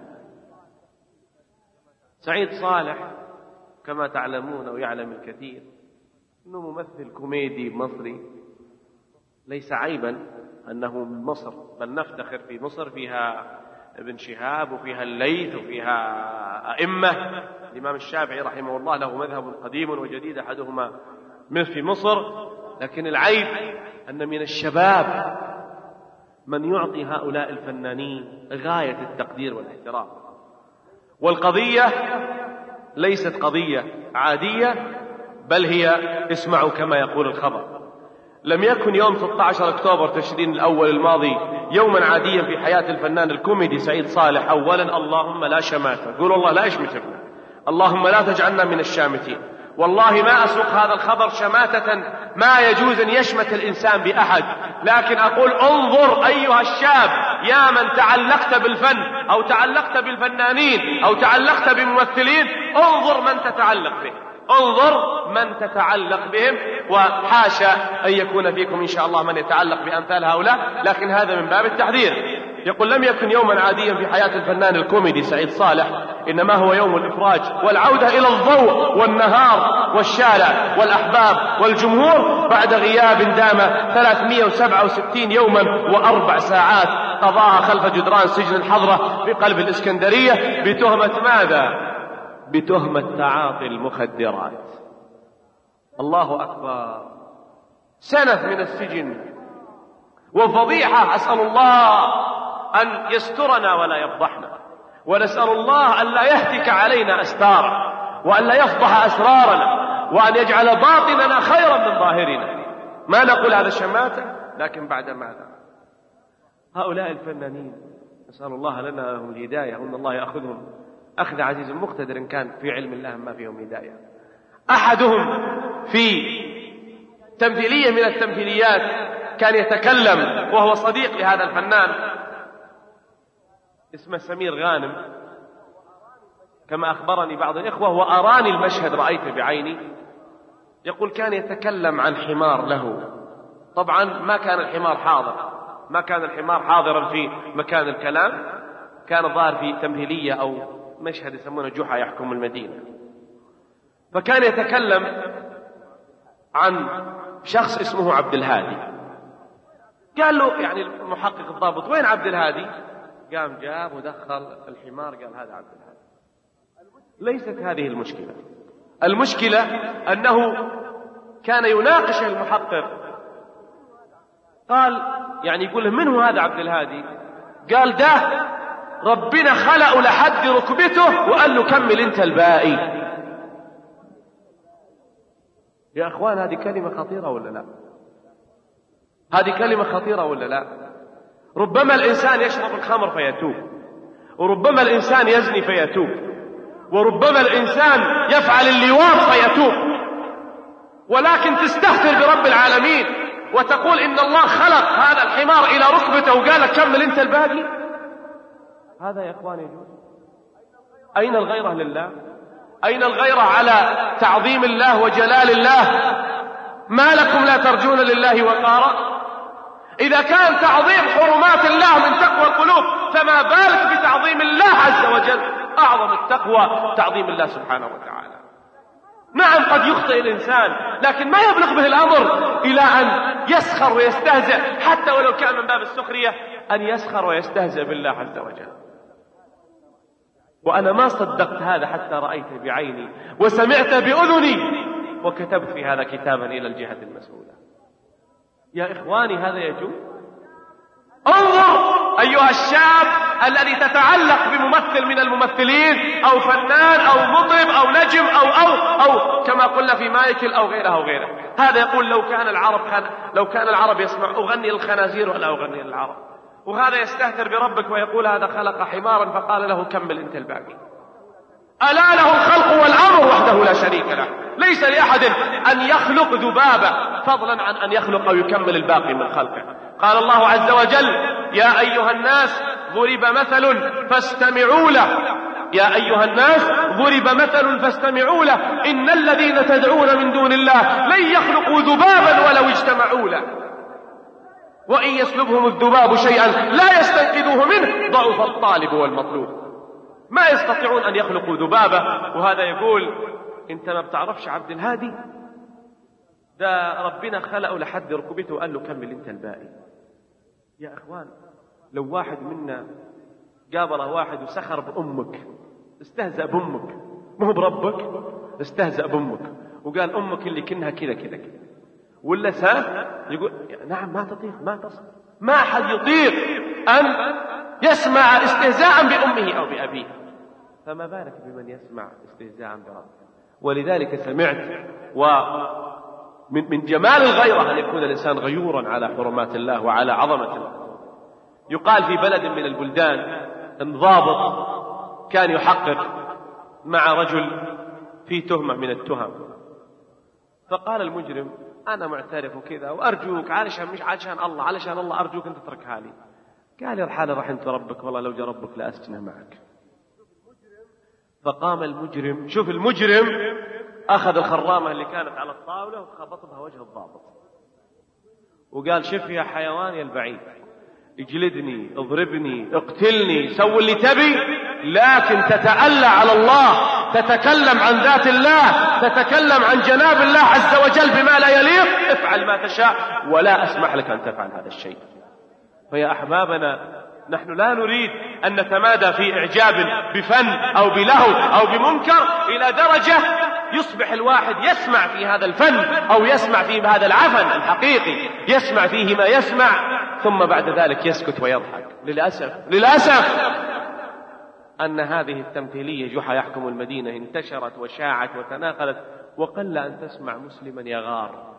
سعيد صالح كما تعلمون ويعلم الكثير أنه ممثل كوميدي مصري، ليس عيبا أنه من مصر، بل نفتخر في مصر فيها ابن شهاب وفيها الليث وفيها أئمة. الإمام الشافعي رحمه الله له مذهب قديم وجديد أحدهما في مصر، لكن العيب أن من الشباب من يعطي هؤلاء الفنانين غاية التقدير والاحترام. والقضية ليست قضية عادية، بل هي اسمعوا كما يقول الخبر: لم يكن يوم ستة عشر أكتوبر تشرين الأول الماضي يوما عاديا في حياة الفنان الكوميدي سعيد صالح. أولا اللهم لا شماتة، قول الله لا يشمتنا، اللهم لا تجعلنا من الشامتين. والله ما أسوق هذا الخبر شماتة، ما يجوز أن يشمت الإنسان بأحد، لكن أقول انظر أيها الشاب يا من تعلقت بالفن أو تعلقت بالفنانين أو تعلقت بممثلين، انظر من تتعلق به، انظر من تتعلق بهم، وحاشا أن يكون فيكم إن شاء الله من يتعلق بأمثال هؤلاء، لكن هذا من باب التحذير. يقول: لم يكن يوما عاديا في حياة الفنان الكوميدي سعيد صالح، إنما هو يوم الإفراج والعودة إلى الضوء والنهار والشارع والأحباب والجمهور بعد غياب دام ثلاثمئة وسبعة وستين يوما وأربع ساعات قضاها خلف جدران سجن الحضرة في قلب الإسكندرية بتهمة ماذا؟ بتهمة تعاطي المخدرات. الله أكبر، سنة من السجن وفضيحة. أسأل الله أن يسترنا ولا يفضحنا، ونسأل الله أن لا يهتك علينا أستار، وأن لا يفضح أسرارنا، وأن يجعل باطننا خيرا من ظاهرنا. ما نقول هذا شماتة، لكن بعد ماذا؟ هؤلاء الفنانين نسأل الله لنا لهم الهداية، وأن الله يأخذهم أخذ عزيز مقتدر إن كان في علم الله ما فيهم هداية. أحدهم في تمثيلية من التمثيليات كان يتكلم وهو صديق لهذا الفنان اسمه سمير غانم كما أخبرني بعض الإخوة وأراني المشهد رأيته بعيني. يقول كان يتكلم عن حمار له، طبعا ما كان الحمار حاضر، ما كان الحمار حاضرا في مكان الكلام، كان ظاهر في تمثيلية أو مشهد يسمونه جحا يحكم المدينة. فكان يتكلم عن شخص اسمه عبد الهادي. قال له يعني المحقق الضابط: وين عبد الهادي؟ قام جاب ودخل الحمار، قال هذا عبد الهادي. ليست هذه المشكلة، المشكلة أنه كان يناقش المحقق، قال يعني يقول له: من هو هذا عبد الهادي؟ قال: ده ربنا خلقه لحد ركبته وقال له كمل انت الباقي. يا اخوان هذه كلمة خطيرة ولا لا؟ هذه كلمة خطيرة ولا لا؟ ربما الإنسان يشرب الخمر فيتوب، وربما الإنسان يزني فيتوب، وربما الإنسان يفعل اللواط فيتوب، ولكن تستهتر برب العالمين وتقول إن الله خلق هذا الحمار إلى ركبته وقال لك كمل انت الباقي. هذا يا إخواني يجوز؟ أين الغيرة لله؟ أين الغيرة على تعظيم الله وجلال الله؟ ما لكم لا ترجون لله وقارا؟ إذا كان تعظيم حرمات الله من تقوى القلوب، فما بالك بتعظيم الله عز وجل؟ أعظم التقوى تعظيم الله سبحانه وتعالى. نعم قد يخطئ الإنسان، لكن ما يبلغ به الأمر إلى أن يسخر ويستهزئ، حتى ولو كان من باب السخرية أن يسخر ويستهزئ بالله عز وجل. وأنا ما صدقت هذا حتى رأيته بعيني وسمعت بأذني، وكتبت في هذا كتابا إلى الجهة المسؤولة. يا إخواني هذا يجوز؟ انظر أيها الشاب الذي تتعلق بممثل من الممثلين أو فنان أو مطرب أو نجم أو أو أو كما قلنا في مايكل أو غيره أو غيره. هذا يقول لو كان العرب خن... لو كان العرب يسمع أغني للخنازير ولا أغني للعرب. وهذا يستهتر بربك ويقول هذا خلق حمارا فقال له كمل انت الباقي. ألا له الخلق والأمر وحده لا شريك له. ليس لأحد أن يخلق ذبابة فضلا عن أن يخلق أو يكمل الباقي من خلقه. قال الله عز وجل: يا أيها الناس ضرب مثل فاستمعوا له. يا أيها الناس ضرب مثل فاستمعوا له إن الذين تدعون من دون الله لن يخلقوا ذبابا ولو اجتمعوا له وإن يسلبهم الذباب شيئا لا يستنقذوه منه ضعف الطالب والمطلوب. ما يستطيعون أن يخلقوا ذبابة. وهذا يقول: انت ما بتعرفش عبد الهادي ده ربنا خلقه لحد ركبته وقال له كمل انت الباقي. يا اخوان، لو واحد منا قابله واحد وسخر بأمك، استهزأ بأمك، ما هو بربك، استهزأ بأمك وقال أمك اللي كنها كذا كذا كذا، ولا ساه يقول نعم ما تطيق ما تصل، ما حد يطيق أن يسمع استهزاء بأمه أو بأبيه، فما بالك بمن يسمع استهزاء بربه. ولذلك سمعت ومن من جمال الغيرة أن يكون الإنسان غيورا على حرمات الله وعلى عظمة الله. يقال في بلد من البلدان أن ضابط كان يحقق مع رجل في تهمة من التهم، فقال المجرم: أنا معترف وكذا وأرجوك علشان مش علشان الله علشان الله أرجوك أن تتركها لي. قال: يا الحال رحمت ربك والله لو جاء ربك لأسجنه معك. فقام المجرم، شوف المجرم أخذ الخرامة اللي كانت على الطاولة وخبط بها وجه الضابط وقال: شف يا حيوان يا البعيد، اجلدني اضربني اقتلني سوي اللي تبي، لكن تتألى على الله، تتكلم عن ذات الله، تتكلم عن جناب الله عز وجل بما لا يليق، افعل ما تشاء ولا أسمح لك أن تفعل هذا الشيء. فيا أحبابنا، نحن لا نريد أن نتمادى في إعجاب بفن أو بلهو أو بمنكر إلى درجة يصبح الواحد يسمع في هذا الفن أو يسمع في هذا العفن الحقيقي، يسمع فيه ما يسمع ثم بعد ذلك يسكت ويضحك. للأسف للأسف أن هذه التمثيلية جحا يحكم المدينة انتشرت وشاعت وتناقلت، وقل أن تسمع مسلما يغار.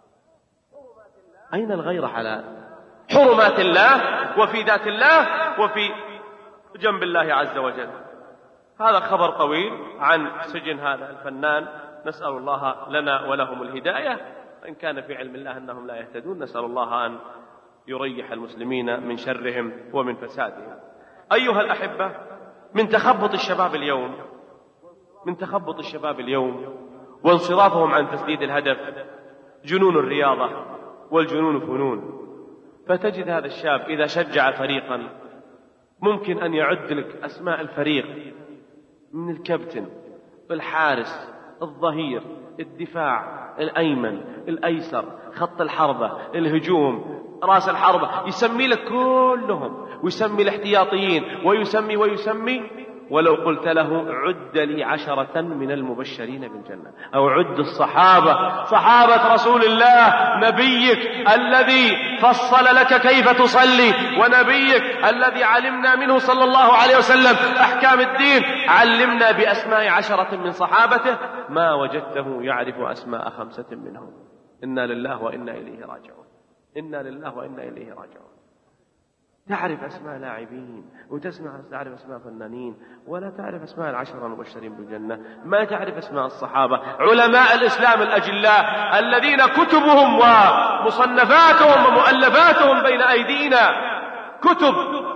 أين الغيرة على حرمات الله وفي ذات الله وفي جنب الله عز وجل؟ هذا خبر طويل عن سجن هذا الفنان، نسأل الله لنا ولهم الهداية، إن كان في علم الله أنهم لا يهتدون نسأل الله أن يريح المسلمين من شرهم ومن فسادهم. أيها الأحبة، من تخبط الشباب اليوم من تخبط الشباب اليوم وانصرافهم عن تسديد الهدف جنون الرياضة والجنون فنون. فتجد هذا الشاب إذا شجع فريقا ممكن أن يعد لك أسماء الفريق من الكابتن، الحارس، الظهير، الدفاع، الأيمن، الأيسر، خط الحربة، الهجوم، رأس الحربة، يسمي لك كلهم ويسمي الاحتياطيين ويسمي ويسمي ولو قلت له عد لي عشرة من المبشرين بالجنة أو عد الصحابة صحابة رسول الله نبيك الذي فصل لك كيف تصلي، ونبيك الذي علمنا منه صلى الله عليه وسلم أحكام الدين، علمنا بأسماء عشرة من صحابته ما وجدته يعرف أسماء خمسة منهم. إنا لله وإنا إليه راجعون، إنا لله وإنا إليه راجعون. تعرف أسماء لاعبين وتسمع تعرف أسماء فنانين ولا تعرف أسماء العشرة المبشرين بالجنة، ما تعرف أسماء الصحابة علماء الإسلام الأجلاء الذين كتبهم ومصنفاتهم ومؤلفاتهم بين أيدينا، كتب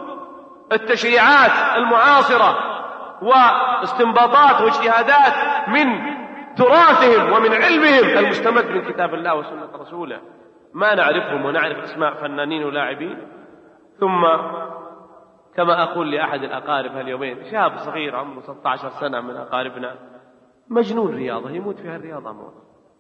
التشريعات المعاصرة واستنباطات واجتهادات من تراثهم ومن علمهم المستمد من كتاب الله وسنة رسوله، ما نعرفهم ونعرف أسماء فنانين ولاعبين. ثم كما أقول لأحد الأقارب هاليومين، شاب صغير عمره ستة عشر سنة من أقاربنا مجنون رياضة يموت في هالرياضة موت.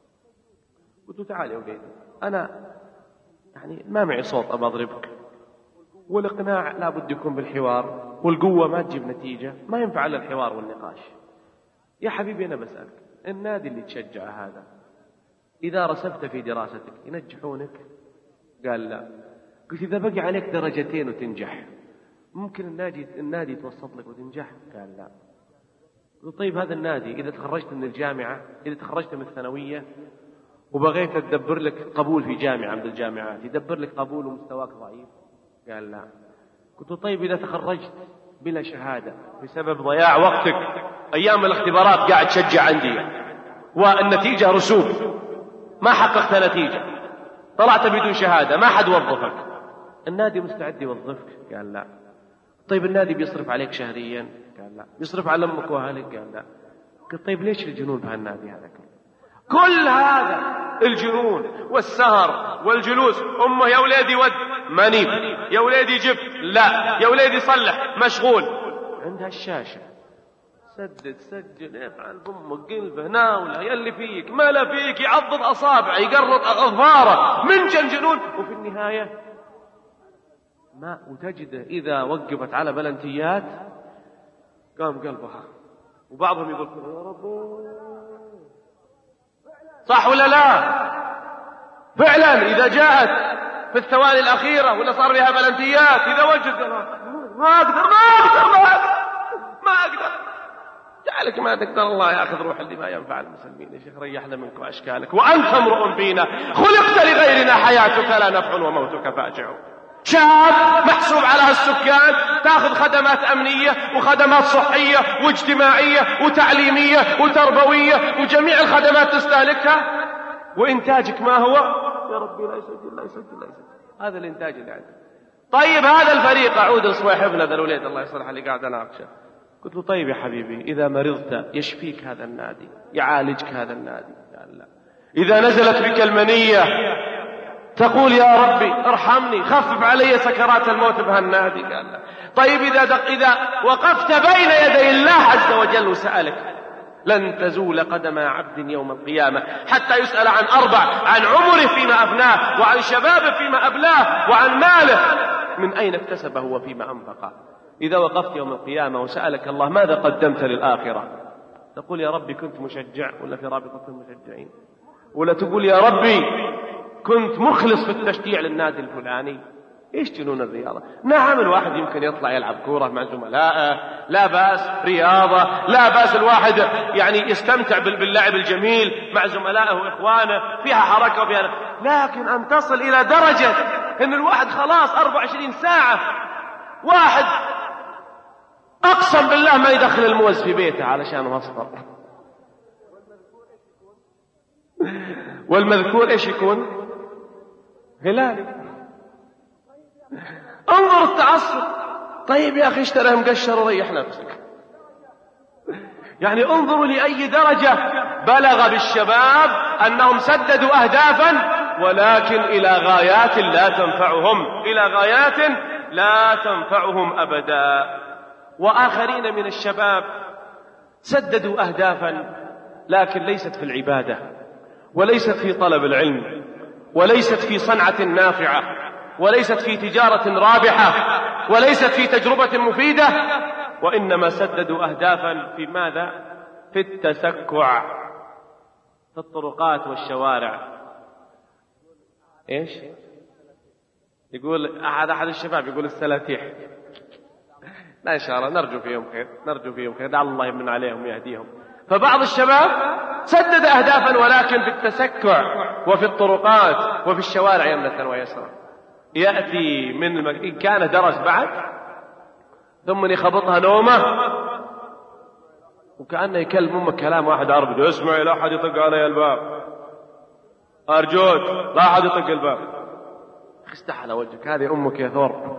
قلت له تعال يا وليدي، أنا يعني ما معي صوت أبى أضربك، والإقناع لا بد يكون بالحوار، والقوة ما تجيب نتيجة، ما ينفع إلا الحوار والنقاش. يا حبيبي أنا بسألك، النادي اللي تشجع هذا إذا رسبت في دراستك ينجحونك؟ قال لا. قلت إذا بقي عليك درجتين وتنجح ممكن النادي النادي يتوسط لك وتنجح؟ قال لا. قلت طيب هذا النادي إذا تخرجت من الجامعة إذا تخرجت من الثانوية وبغيت تدبر لك قبول في جامعة من الجامعات يدبر لك قبول ومستواك ضعيف؟ قال لا. قلت طيب إذا تخرجت بلا شهادة بسبب ضياع وقتك. أيام الاختبارات قاعد تشجع عندي والنتيجة رسوب، ما حققت نتيجة، طلعت بدون شهادة، ما حد وظفك. النادي مستعد يوظفك؟ قال لا. طيب النادي بيصرف عليك شهريا؟ قال لا. بيصرف على أمك وأهلك؟ قال لا. قلت طيب ليش الجنون بهالنادي هذا كله؟ كل هذا الجنون والسهر والجلوس، أمه يا ولادي ود ماني، يا ولادي جب لا، يا ولادي صلح مشغول، عندها الشاشة سدد سجل افعل بامك قلبه ناولها يلي فيك ما لا فيك، يعضض أصابع يقرط أظفاره من جن جنون. وفي النهاية ما وتجده إذا وقفت على بلنتيات قام قلبها. وبعضهم يقول يا رب، صح ولا لا؟ فعلا إذا جاءت في الثواني الأخيرة ولا صار بها بلنتيات إذا وجد ما أقدر ما أقدر ما أقدر ما أقدر جعلك ما تقدر الله يأخذ روح اللي ما ينفع المسلمين. يا شيخ ريحنا منك وأشكالك، وأنت امرؤ فينا خلقت لغيرنا، حياتك لا نفع وموتك فاجع. شاب محسوب على هالسكان، تاخذ خدمات أمنية وخدمات صحية واجتماعية وتعليمية وتربوية وجميع الخدمات تستهلكها، وإنتاجك ما هو؟ يا ربي لا يسجل لا يسجل لا يسجل. هذا الإنتاج اللي عندك. طيب هذا الفريق، أعود لصواحبنا ذا الوليد الله يصلح اللي قاعد أناقشه، قلت له طيب يا حبيبي إذا مرضت يشفيك هذا النادي، يعالجك هذا النادي؟ قال لا. إذا نزلت بك المنية تقول يا ربي ارحمني خفف علي سكرات الموت بهالنادي؟ قال لا. طيب إذا, دق إذا وقفت بين يدي الله عز وجل وسألك، لن تزول قدم عبد يوم القيامة حتى يسأل عن أربع: عن عمره فيما أفناه، وعن شبابه فيما أبلاه، وعن ماله من أين اكتسبه وفيما أنفقه. إذا وقفت يوم القيامة وسألك الله ماذا قدمت للآخرة، تقول يا ربي كنت مشجع ولا في رابطة المشجعين، ولا تقول يا ربي كنت مخلص في التشجيع للنادي الفلاني. ايش جنون الرياضة؟ نعم الواحد يمكن يطلع يلعب كورة مع زملائه، لا بأس، رياضة لا بأس، الواحد يعني يستمتع باللعب الجميل مع زملائه وإخوانه، فيها حركة وفيها، لكن أن تصل إلى درجة أن الواحد خلاص أربع وعشرين ساعة واحد أقسم بالله ما يدخل الموز في بيته علشان مصدر. والمذكور ايش يكون؟ هلالي. انظر التعصب. طيب يا أخي اشتري مقشر وريح نفسك. يعني انظروا لأي درجة بلغ بالشباب أنهم سددوا أهدافا ولكن إلى غايات لا تنفعهم، إلى غايات لا تنفعهم أبدا. وآخرين من الشباب سددوا أهدافا لكن ليست في العبادة، وليست في طلب العلم، وليست في صنعة نافعة، وليست في تجارة رابحة، وليست في تجربة مفيدة، وإنما سددوا أهدافا في ماذا؟ في التسكع في الطرقات والشوارع. إيش؟ يقول أحد أحد الشباب يقول السلاتيح. لا إن شاء الله نرجو فيهم خير، نرجو فيهم خير، لعل الله يمن عليهم ويهديهم. فبعض الشباب سدد أهدافا ولكن في التسكع وفي الطرقات وفي الشوارع يمنة ويسرا. يأتي من المك... إن كان درس بعد ثم يخبطها نومه وكأنه يكلم أمك كلام واحد عربي: اسمعي لا أحد يطق علي الباب، أرجوك لا أحد يطق الباب. استح على وجهك، هذه أمك يا ثور.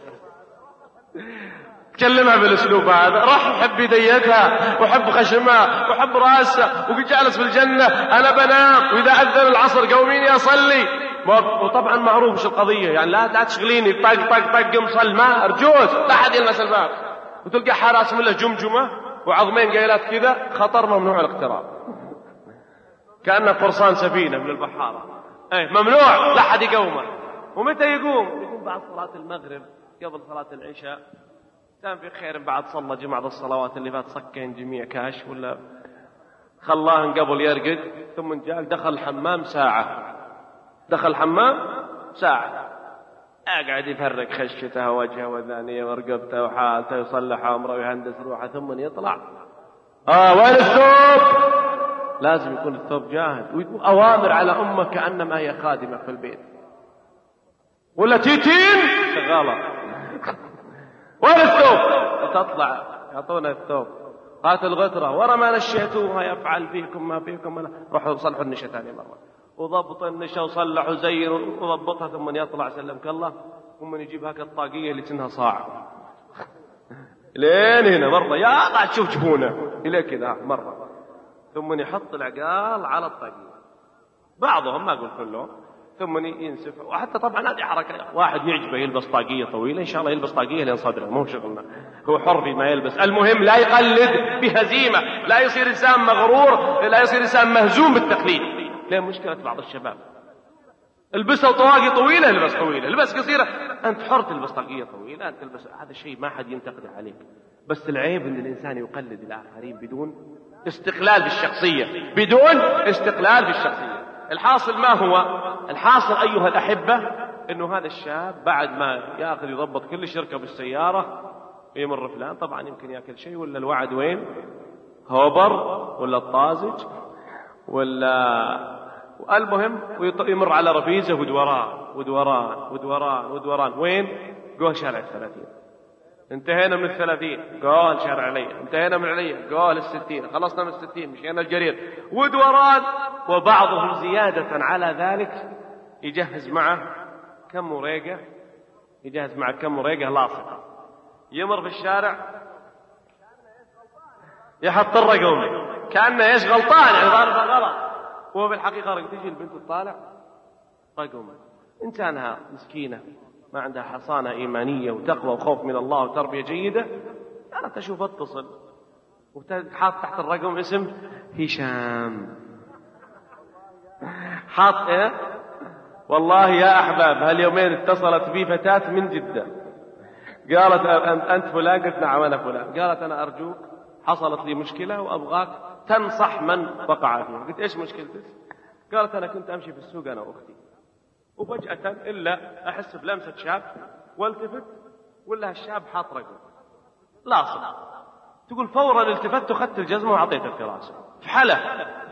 تكلمها بالاسلوب هذا، راح يحب يديتها وحب خشمها وحب راسها وجالس في الجنة أنا بنام وإذا أذن العصر قوميني أصلي. وطبعا معروف ايش القضية، يعني لا لا تشغليني طق طق طق مصل ما أرجوك لا أحد يلمس الباب. وتلقى حراس من له جمجمة وعظمين قيلات كذا، خطر ممنوع الاقتراب، كأنه قرصان سفينة من البحارة. ايه ممنوع لا أحد يقومه. ومتى يقوم؟ يقوم بعد صلاة المغرب قبل صلاة العشاء، كان في خير بعد صلى جمعة الصلوات اللي فات صكين جميع كاش ولا خلاهن قبل يرقد، ثم جاء دخل الحمام ساعة، دخل الحمام ساعة قاعد يفرق خشته ووجهه وذانيه ورقبته وحالته ويصلح أمره ويهندس روحه، ثم يطلع آه وين الثوب؟ لازم يكون الثوب جاهز، ويكون أوامر على أمه كأنما هي خادمة في البيت، ولا تيتين شغالة. وين الثوب؟ تطلع يعطونا الثوب. قالت الغترة ورا ما نشيتوها يفعل فيكم ما فيكم ولا. روحوا صلحوا النشا ثاني مرة وضبط النشا وصلحوا زينوا وضبطها، ثم يطلع سلمك الله ثم يجيب هاك الطاقية اللي تنها صاع لين هنا مرة يا قاعد تشوف جفونه إلى كذا مرة، ثم يحط العقال على الطاقية بعضهم ما أقول كلهم، ثم ينسف. وحتى طبعا هذه حركة، واحد يعجبه يلبس طاقية طويلة إن شاء الله يلبس طاقية لين صدره، مو شغلنا، هو حر فيما يلبس. المهم لا يقلد بهزيمة، لا يصير إنسان مغرور، لا يصير إنسان مهزوم بالتقليد. لين مشكلة بعض الشباب البسوا طواقي طويلة البس طويلة، البس قصيرة. أنت حر تلبس طاقية طويلة، أنت تلبس، هذا الشيء ما حد ينتقد عليك، بس العيب أن الإنسان يقلد الآخرين بدون استقلال بالشخصية، بدون استقلال بالشخصية. الحاصل ما هو؟ الحاصل أيها الأحبة أنه هذا الشاب بعد ما يأخذ يضبط كل شركة بالسيارة يمر فلان، طبعا يمكن يأكل شيء ولا الوعد وين هوبر ولا الطازج ولا، المهم ويمر على رفيزه ودوران ودوران ودوران ودوران، وين؟ قول شارع الثلاثين. انتهينا من الثلاثين قال شارع علي، انتهينا من علي قال الستين، خلصنا من الستين مشينا الجرير ودوران. وبعضهم زيادة على ذلك يجهز معه كم مريقة، يجهز معه كم مريقة لاصقة، يمر في الشارع يحط الرقم كأنه ايش غلطان، يعني ضاربه غلط، هو بالحقيقة رقم. تجي البنت تطالع رقم، إنسانها مسكينة ما عندها حصانة إيمانية وتقوى وخوف من الله وتربية جيدة، أنا تشوف اتصل وحاط تحت الرقم اسم هشام، حاط إيه؟ والله يا أحباب هاليومين اتصلت بي فتاة من جدة قالت أنت فلان؟ قلت نعم أنا فلان. قالت أنا أرجوك حصلت لي مشكلة وأبغاك تنصح من وقع فيها. قلت إيش مشكلتك؟ قالت أنا كنت أمشي في السوق أنا وأختي وفجأة إلا أحس بلمسة شاب والتفت ولا الشاب حاط رقم لاصق. تقول فورا التفت وخدت الجزمة وعطيت الفراشة في حالة،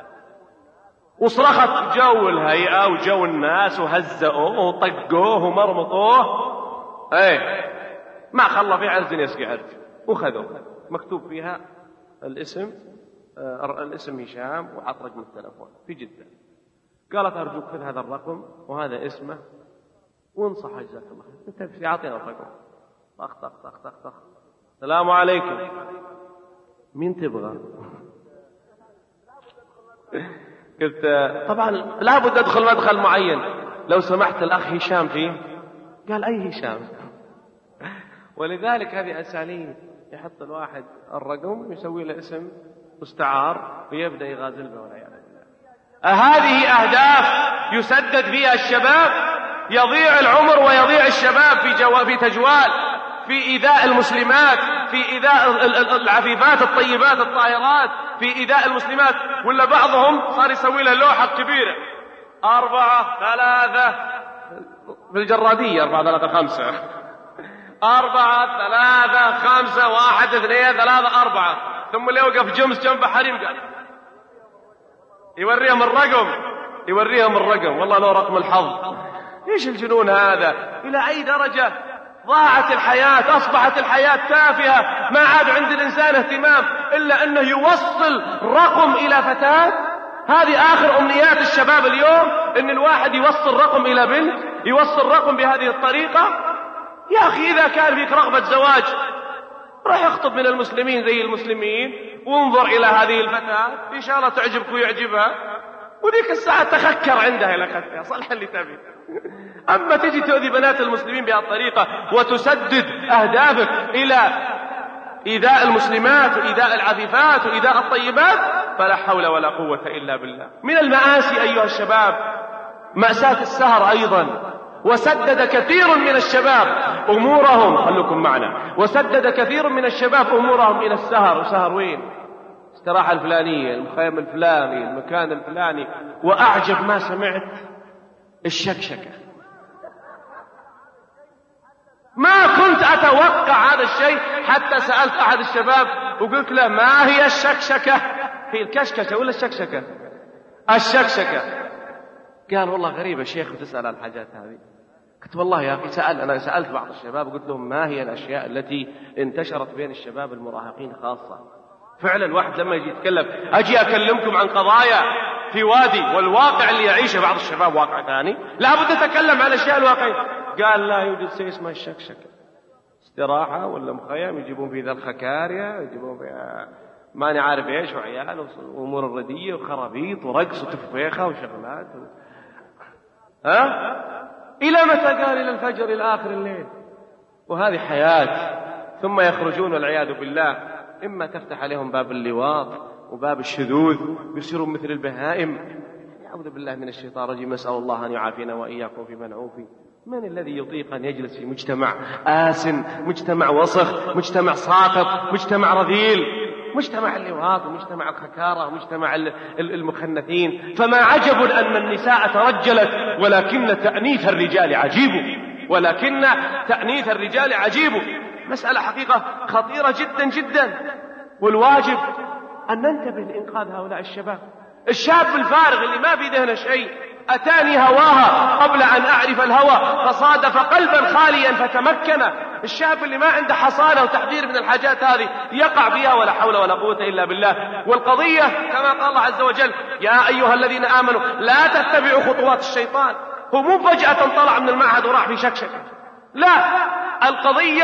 وصرخت جو الهيئة وجو الناس وهزأوه وطقوه ومرمطوه، ايه ما خلى في عرز يسقي عرز، وخذوه مكتوب فيها الاسم آه الاسم هشام وحط رقم التلفون في جدة. قالت أرجوك خذ هذا الرقم وهذا اسمه وانصح جزاك الله خير. انت اعطينا الرقم. طخ طخ طخ طخ طخ السلام عليكم، مين تبغى؟ قلت طبعا لابد أدخل مدخل معين، لو سمحت الأخ هشام فيه؟ قال أي هشام؟ ولذلك هذه أساليب، يحط الواحد الرقم يسوي له اسم مستعار ويبدأ يغازل به والعياذ بالله. هذه أهداف يسدد فيها الشباب، يضيع العمر ويضيع الشباب في جواب تجوال، في إيذاء المسلمات، في إيذاء العفيفات الطيبات الطاهرات، في إيذاء المسلمات. ولا بعضهم صار يسوي له لوحة كبيرة أربعة ثلاثة في الجرادية، أربعة ثلاثة خمسة، أربعة ثلاثة خمسة واحد اثنين ثلاثة أربعة، ثم اللي يوقف جمس جنب حريم قال يوريهم الرقم، يوريهم الرقم والله لو رقم الحظ. إيش الجنون هذا؟ إلى أي درجة ضاعت الحياة، أصبحت الحياة تافهة، ما عاد عند الإنسان اهتمام إلا أنه يوصل رقم إلى فتاة. هذه آخر أمنيات الشباب اليوم، أن الواحد يوصل رقم إلى بنت، يوصل رقم بهذه الطريقة. يا أخي إذا كان فيك رغبة زواج راح اخطب من المسلمين زي المسلمين وانظر إلى هذه الفتاة إن شاء الله تعجبك ويعجبها، وذيك الساعة تخكر عندها إلى خدها صلح اللي تبي. أما تجي تؤذي بنات المسلمين بهالطريقة وتسدد أهدافك إلى إيذاء المسلمات وإيذاء العفيفات وإيذاء الطيبات، فلا حول ولا قوة إلا بالله. من المآسي أيها الشباب مأساة السهر أيضا. وسدد كثير من الشباب أمورهم، خلوكم معنا، وسدد كثير من الشباب أمورهم إلى السهر. وسهر وين؟ استراحة الفلانية، المخيم الفلاني، المكان الفلاني. وأعجب ما سمعت الشكشكة. ما كنت أتوقع هذا الشيء حتى سألت أحد الشباب وقلت له ما هي الشكشكة؟ هي الكشكشة ولا الشكشكة؟ الشكشكة. قال والله غريبة شيخ وتسأل عن الحاجات هذه. قلت والله يا أخي سأل أنا سألت بعض الشباب وقلت لهم ما هي الأشياء التي انتشرت بين الشباب المراهقين خاصة. فعلا واحد لما يجي يتكلم أجي أكلمكم عن قضايا في وادي والواقع اللي يعيشه بعض الشباب واقع ثاني، لابد أتكلم عن الأشياء الواقعية. قال لا يوجد شيء اسمه الشكشكة، استراحة ولا مخيم يجيبون في ذا الخكاريا يجيبون فيها ماني عارف ايش وعيال وامور الرديه وخرابيط ورقص وتفيخه وشغلات و... ها الى متى؟ قال الى الفجر الى اخر الليل. وهذه حياه. ثم يخرجون والعياذ بالله اما تفتح عليهم باب اللواط وباب الشذوذ ويصيرون مثل البهائم. اعوذ بالله من الشيطان الرجيم. نسال الله ان يعافينا واياكم في من عوفي. من الذي يطيق أن يجلس في مجتمع آسن، مجتمع وسخ، مجتمع ساقط، مجتمع رذيل، مجتمع اللواط ومجتمع الخكارة ومجتمع المخنثين؟ فما عجب أن النساء ترجلت، ولكن تأنيث الرجال عجيب، ولكن تأنيث الرجال عجيب. مسألة حقيقة خطيرة جدا جدا، والواجب أن ننتبه لإنقاذ هؤلاء الشباب. الشاب الفارغ اللي ما في ذهنه شيء، أتاني هواها قبل أن أعرف الهوى فصادف قلبا خاليا فتمكن. الشاب اللي ما عنده حصانة وتحذير من الحاجات هذه يقع فيها ولا حول ولا قوة إلا بالله. والقضية كما قال الله عز وجل يا أيها الذين آمنوا لا تتبعوا خطوات الشيطان. هو مو فجأة طلع من المعهد وراح في شكشكة، لا، القضية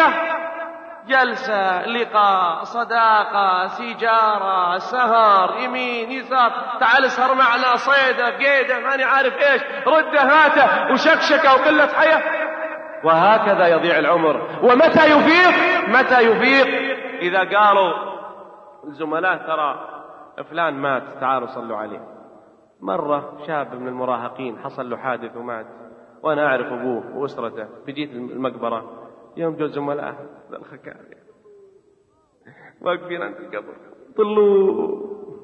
جلسة، لقاء، صداقة، سيجارة، سهر، يمين يسار، تعال اسهر معنا، صيدة، قيدة، ماني عارف ايش، ردة هاته، وشكشكة وقلة حياة، وهكذا يضيع العمر. ومتى يفيق؟ متى يفيق؟ إذا قالوا الزملاء ترى فلان مات تعالوا صلوا عليه. مرة شاب من المراهقين حصل له حادث ومات، وأنا أعرف أبوه وأسرته، بجيت المقبرة يوم جو زملاء الخكاري واقفين عند القبر، طلوا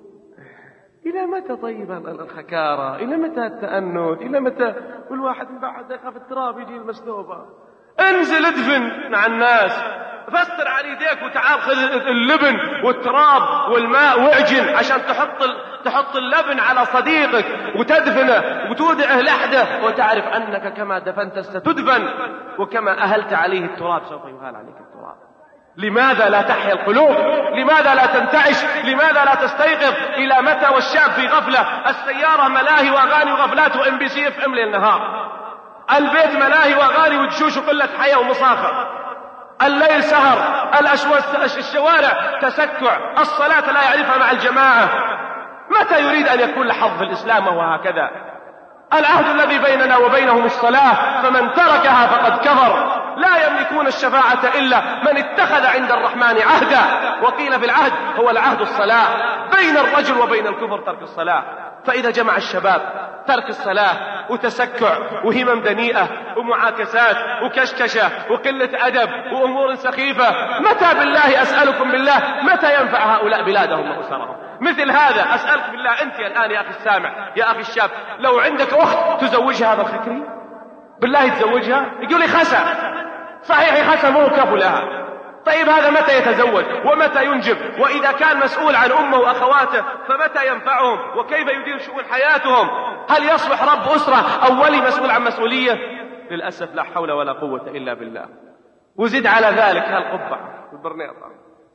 إلى متى طيب الخكارة؟ إلى متى التأنث؟ إلى متى؟ والواحد من بعد يخاف التراب يجي المسلوبة. انزل ادفن مع الناس، فستر على يديك وتعال خذ اللبن والتراب والماء واعجن عشان تحط تحط اللبن على صديقك وتدفنه وتودعه لحده، وتعرف أنك كما دفنت ستدفن، وكما أهلت عليه التراب سوف يهال عليك التراب. لماذا لا تحيا القلوب؟ لماذا لا تنتعش؟ لماذا لا تستيقظ؟ إلى متى والشاب في غفلة؟ السيارة ملاهي وأغاني وغفلات وإم بي سي اف ام ليل نهار، البيت ملاهي وأغاني وجشوش وقلة حياة ومصاخة، الليل سهر، الشوارع تسكع، الصلاة لا يعرفها مع الجماعة. متى يريد أن يكون لحظ في الإسلام وهو هكذا؟ العهد الذي بيننا وبينهم الصلاة، فمن تركها فقد كفر. لا يملكون الشفاعة إلا من اتخذ عند الرحمن عهدا، وقيل في العهد هو العهد الصلاة. بين الرجل وبين الكفر ترك الصلاة. فإذا جمع الشباب ترك الصلاة وتسكع وهمم دنيئة ومعاكسات وكشكشة وقلة أدب وأمور سخيفة، متى بالله أسألكم بالله متى ينفع هؤلاء بلادهم وأسرهم؟ مثل هذا أسألك بالله أنت الآن يا أخي السامع، يا أخي الشاب، لو عندك أخت تزوجها هذا الخكري بالله تزوجها؟ يقول لي خسى. صحيح خسى مو كفو لها. طيب هذا متى يتزوج ومتى ينجب؟ وإذا كان مسؤول عن أمه وأخواته فمتى ينفعهم وكيف يدير شؤون حياتهم؟ هل يصلح رب أسرة أولي مسؤول عن مسؤولية؟ للأسف لا حول ولا قوة إلا بالله. وزد على ذلك هالقبعة البرنيطة،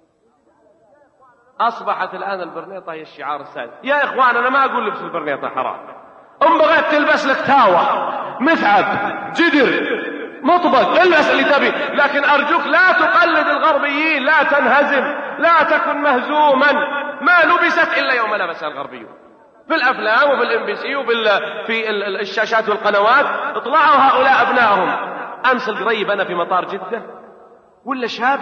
أصبحت الآن البرنيطة هي الشعار السائد. يا إخوان أنا ما أقول لبس البرنيطة حرام، أم بغيت تلبس لك تاوة، مثعب، جدر، مطبق، البس اللي تبي، لكن أرجوك لا تقلد الغربيين، لا تنهزم، لا تكن مهزوما. ما لبست إلا يوم لبسها الغربيون في الأفلام وفي الام بي سي وفي في الشاشات والقنوات. اطلعوا هؤلاء أبنائهم. أمس القريب أنا في مطار جدة ولا شاب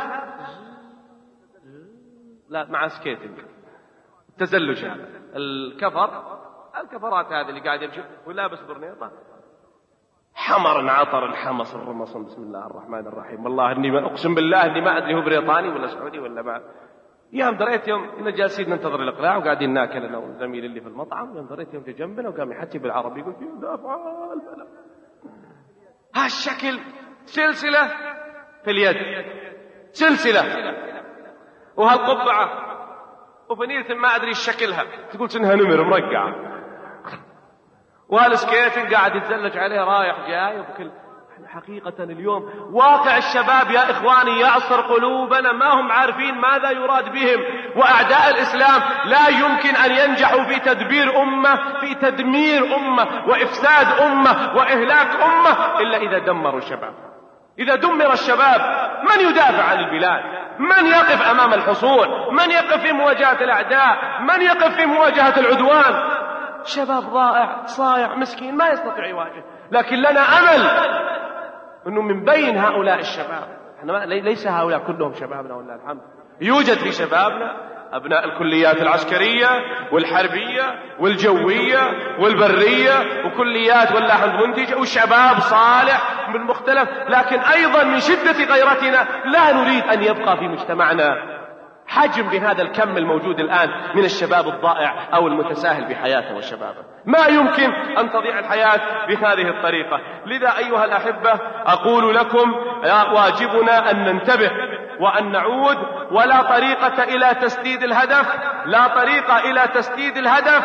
لا مع سكيتنج تزلج، هذا الكفر، الكفرات هذه اللي قاعد يمشي ولابس برنيطة، حمر عطر حمص الرمص، بسم الله الرحمن الرحيم. والله اني ما اقسم بالله اني ما ادري هو بريطاني ولا سعودي ولا ما. يوم دريت يوم كنا جالسين ننتظر الاقلاع وقاعدين ناكل انا وزميلي اللي في المطعم، يوم دريت يوم جا جنبنا وقام يحكي بالعربي يقول فيه دافع البلد هالشكل، سلسله في اليد، سلسله وهالقبعه وبنية ما ادري شكلها، تقول انها نمر مرقعه، وهالسكيتنج قاعد يتزلج عليه رايح جاي وبكل. حقيقة اليوم واقع الشباب يا إخواني يعصر قلوبنا، ما هم عارفين ماذا يراد بهم، وأعداء الإسلام لا يمكن أن ينجحوا في تدبير أمة، في تدمير أمة وإفساد أمة وإهلاك أمة إلا إذا دمروا الشباب. إذا دمر الشباب من يدافع عن البلاد؟ من يقف أمام الحصون؟ من يقف في مواجهة الأعداء؟ من يقف في مواجهة العدوان؟ شباب ضائع صايع مسكين ما يستطيع يواجه، لكن لنا أمل أنه من بين هؤلاء الشباب، احنا ليس هؤلاء كلهم شبابنا ولله الحمد، يوجد في شبابنا أبناء الكليات العسكرية والحربية والجوية والبرية وكليات واللاحة المنتجة وشباب صالح من مختلف، لكن أيضا من شدة غيرتنا لا نريد أن يبقى في مجتمعنا حجم بهذا الكم الموجود الآن من الشباب الضائع أو المتساهل بحياته وشبابه. ما يمكن أن تضيع الحياة بهذه الطريقة. لذا أيها الأحبة أقول لكم واجبنا أن ننتبه وأن نعود، ولا طريقة إلى تسديد الهدف، لا طريقة إلى تسديد الهدف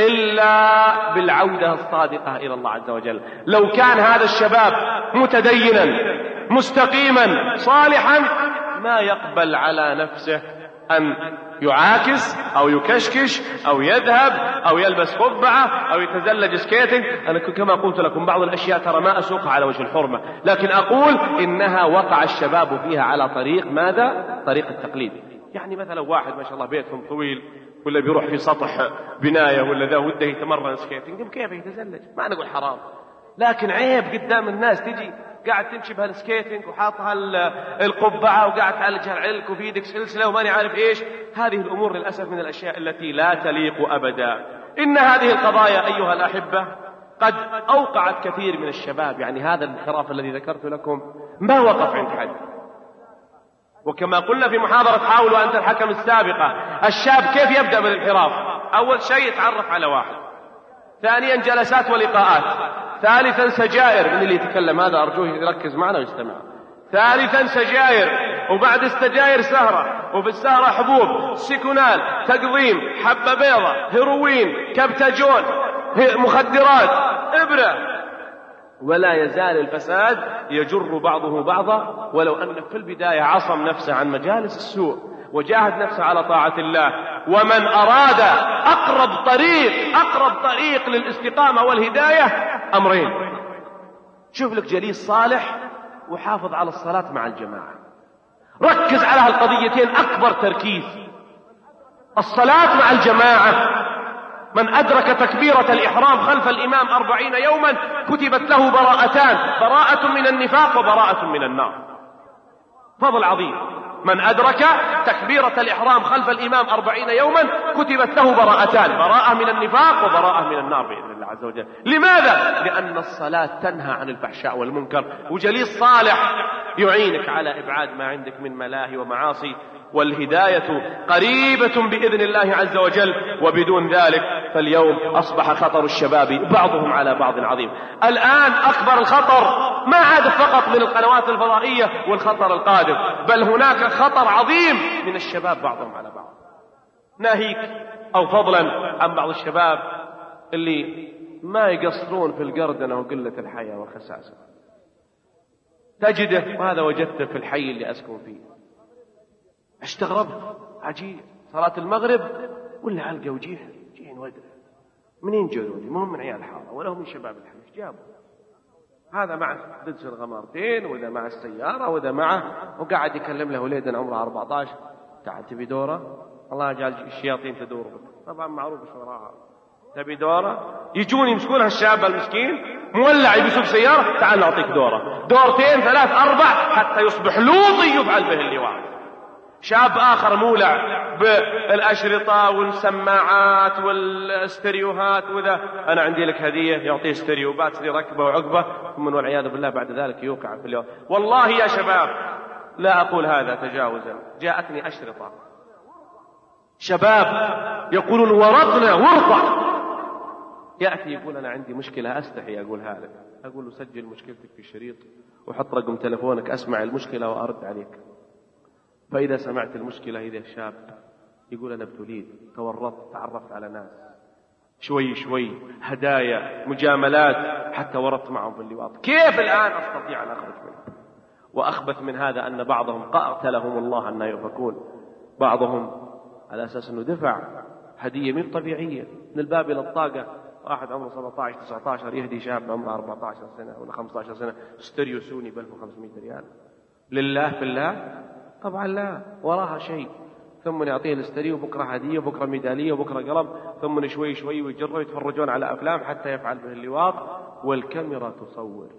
إلا بالعودة الصادقة إلى الله عز وجل. لو كان هذا الشباب متدينا مستقيما صالحا ما يقبل على نفسه أن يعاكس أو يكشكش أو يذهب أو يلبس قبعة أو يتزلج سكيتنج. أنا كما قلت لكم بعض الأشياء ترى ما أسوقها على وجه الحرمة، لكن أقول إنها وقع الشباب فيها على طريق ماذا؟ طريق التقليد. يعني مثلا واحد ما شاء الله بيتهم طويل ولا بيروح في سطح بناية ولا ذا وده يتمرن سكيتنج، كيف يتزلج؟ ما نقول حرام، لكن عيب قدام الناس تجي قاعد تمشي بهالسكيتنج وحاطها القبعة وقاعد تعالجها العلك وفي يدك سلسلة وماني عارف إيش. هذه الأمور للأسف من الأشياء التي لا تليق أبدا. إن هذه القضايا أيها الأحبة قد أوقعت كثير من الشباب، يعني هذا الانحراف الذي ذكرت لكم ما وقف عند حد. وكما قلنا في محاضرة حاولوا أنت الحكم السابقة، الشاب كيف يبدأ بالانحراف؟ أول شيء يتعرف على واحد، ثانيا جلسات ولقاءات، ثالثا سجائر. من اللي يتكلم هذا أرجوه يركز معنا ويستمع. ثالثا سجائر، وبعد السجائر سهرة، وفي السهرة حبوب، سيكونال، تقضيم، حبة بيضة، هيروين، كبتاجون، مخدرات، إبرة. ولا يزال الفساد يجر بعضه بعضا، ولو أن في البداية عصم نفسه عن مجالس السوء وجاهد نفسه على طاعة الله. ومن أراد أقرب طريق أقرب طريق للاستقامة والهداية أمرين: شوف لك جليس صالح وحافظ على الصلاة مع الجماعة، ركز على هالقضيتين أكبر تركيز. الصلاة مع الجماعة، من أدرك تكبيرة الإحرام خلف الإمام أربعين يوما كتبت له براءتان، براءة من النفاق وبراءة من النار. فضل عظيم. من أدرك تكبيرة الإحرام خلف الإمام أربعين يوما كتبت له براءتان، براءة من النفاق وبراءة من النار بإذن الله عز وجل. لماذا؟ لأن الصلاة تنهى عن الفحشاء والمنكر، وجليس صالح يعينك على إبعاد ما عندك من ملاهي ومعاصي، والهداية قريبة بإذن الله عز وجل. وبدون ذلك فاليوم أصبح خطر الشباب بعضهم على بعض عظيم. الآن أكبر الخطر ما عاد فقط من القنوات الفضائية والخطر القادم، بل هناك خطر عظيم من الشباب بعضهم على بعض. ناهيك أو فضلا عن بعض الشباب اللي ما يقصرون في القردنة وقلة الحياة والخساسة، تجده، وهذا وجدته في الحي اللي أسكن فيه، استغربت عجيب، صلاة المغرب ولا علقة وجيه جين ودر، منين جاءوا؟ ما هم من عيال الحارة ولا هم من شباب الحي، جابوا هذا مع ددس الغمارتين وذا مع السيارة وذا معه، وقاعد يكلم له وليدا عمره أربعة عشر، تعال تبي دورة؟ الله يجعل الشياطين تدور بك. طبعا معروف ايش وراها، تبي دورة؟ يجون يمسكونها الشاب المسكين مولع يسوق سيارة، تعال نعطيك دورة، دورتين ثلاث أربع حتى يصبح لوطي يفعل به اللواء. شاب آخر مولع بالأشرطة والسماعات والاستريوهات وذا، أنا عندي لك هدية، يعطيه استريو باتري ركبة وعقبة، ثم والعياذ بالله بعد ذلك يوقع في اليوم. والله يا شباب لا أقول هذا تجاوزا، جاءتني أشرطة شباب يقولون ورطنا ورطة، يأتي يقول أنا عندي مشكلة أستحي أقولها لك، أقول له سجل مشكلتك في الشريط وحط رقم تلفونك أسمع المشكلة وأرد عليك. فإذا سمعت المشكلة إذا الشاب يقول أنا ابتليت، تورطت، تعرفت على ناس، شوي شوي، هدايا، مجاملات، حتى ورطت معهم في اللواط. كيف الآن أستطيع أن أخرج منه؟ وأخبث من هذا أن بعضهم قاتلهم الله أن يؤفكون، بعضهم على أساس أنه دفع هدية من طبيعية من الباب إلى الطاقة. واحد عمره سبعة عشر تسعة عشر يهدي شاب عمره أربعة عشر سنة ولا خمسة عشر سنة ستيريو سوني ب ألف وخمسمائة ريال. لله في الله؟ طبعا لا، وراها شيء. ثم يعطيه الاستريو وبكرة هدية وبكرة ميدالية وبكرة قلم، ثم شوي شوي ويجروا يتفرجون على أفلام حتى يفعل به اللواط، والكاميرا تصور.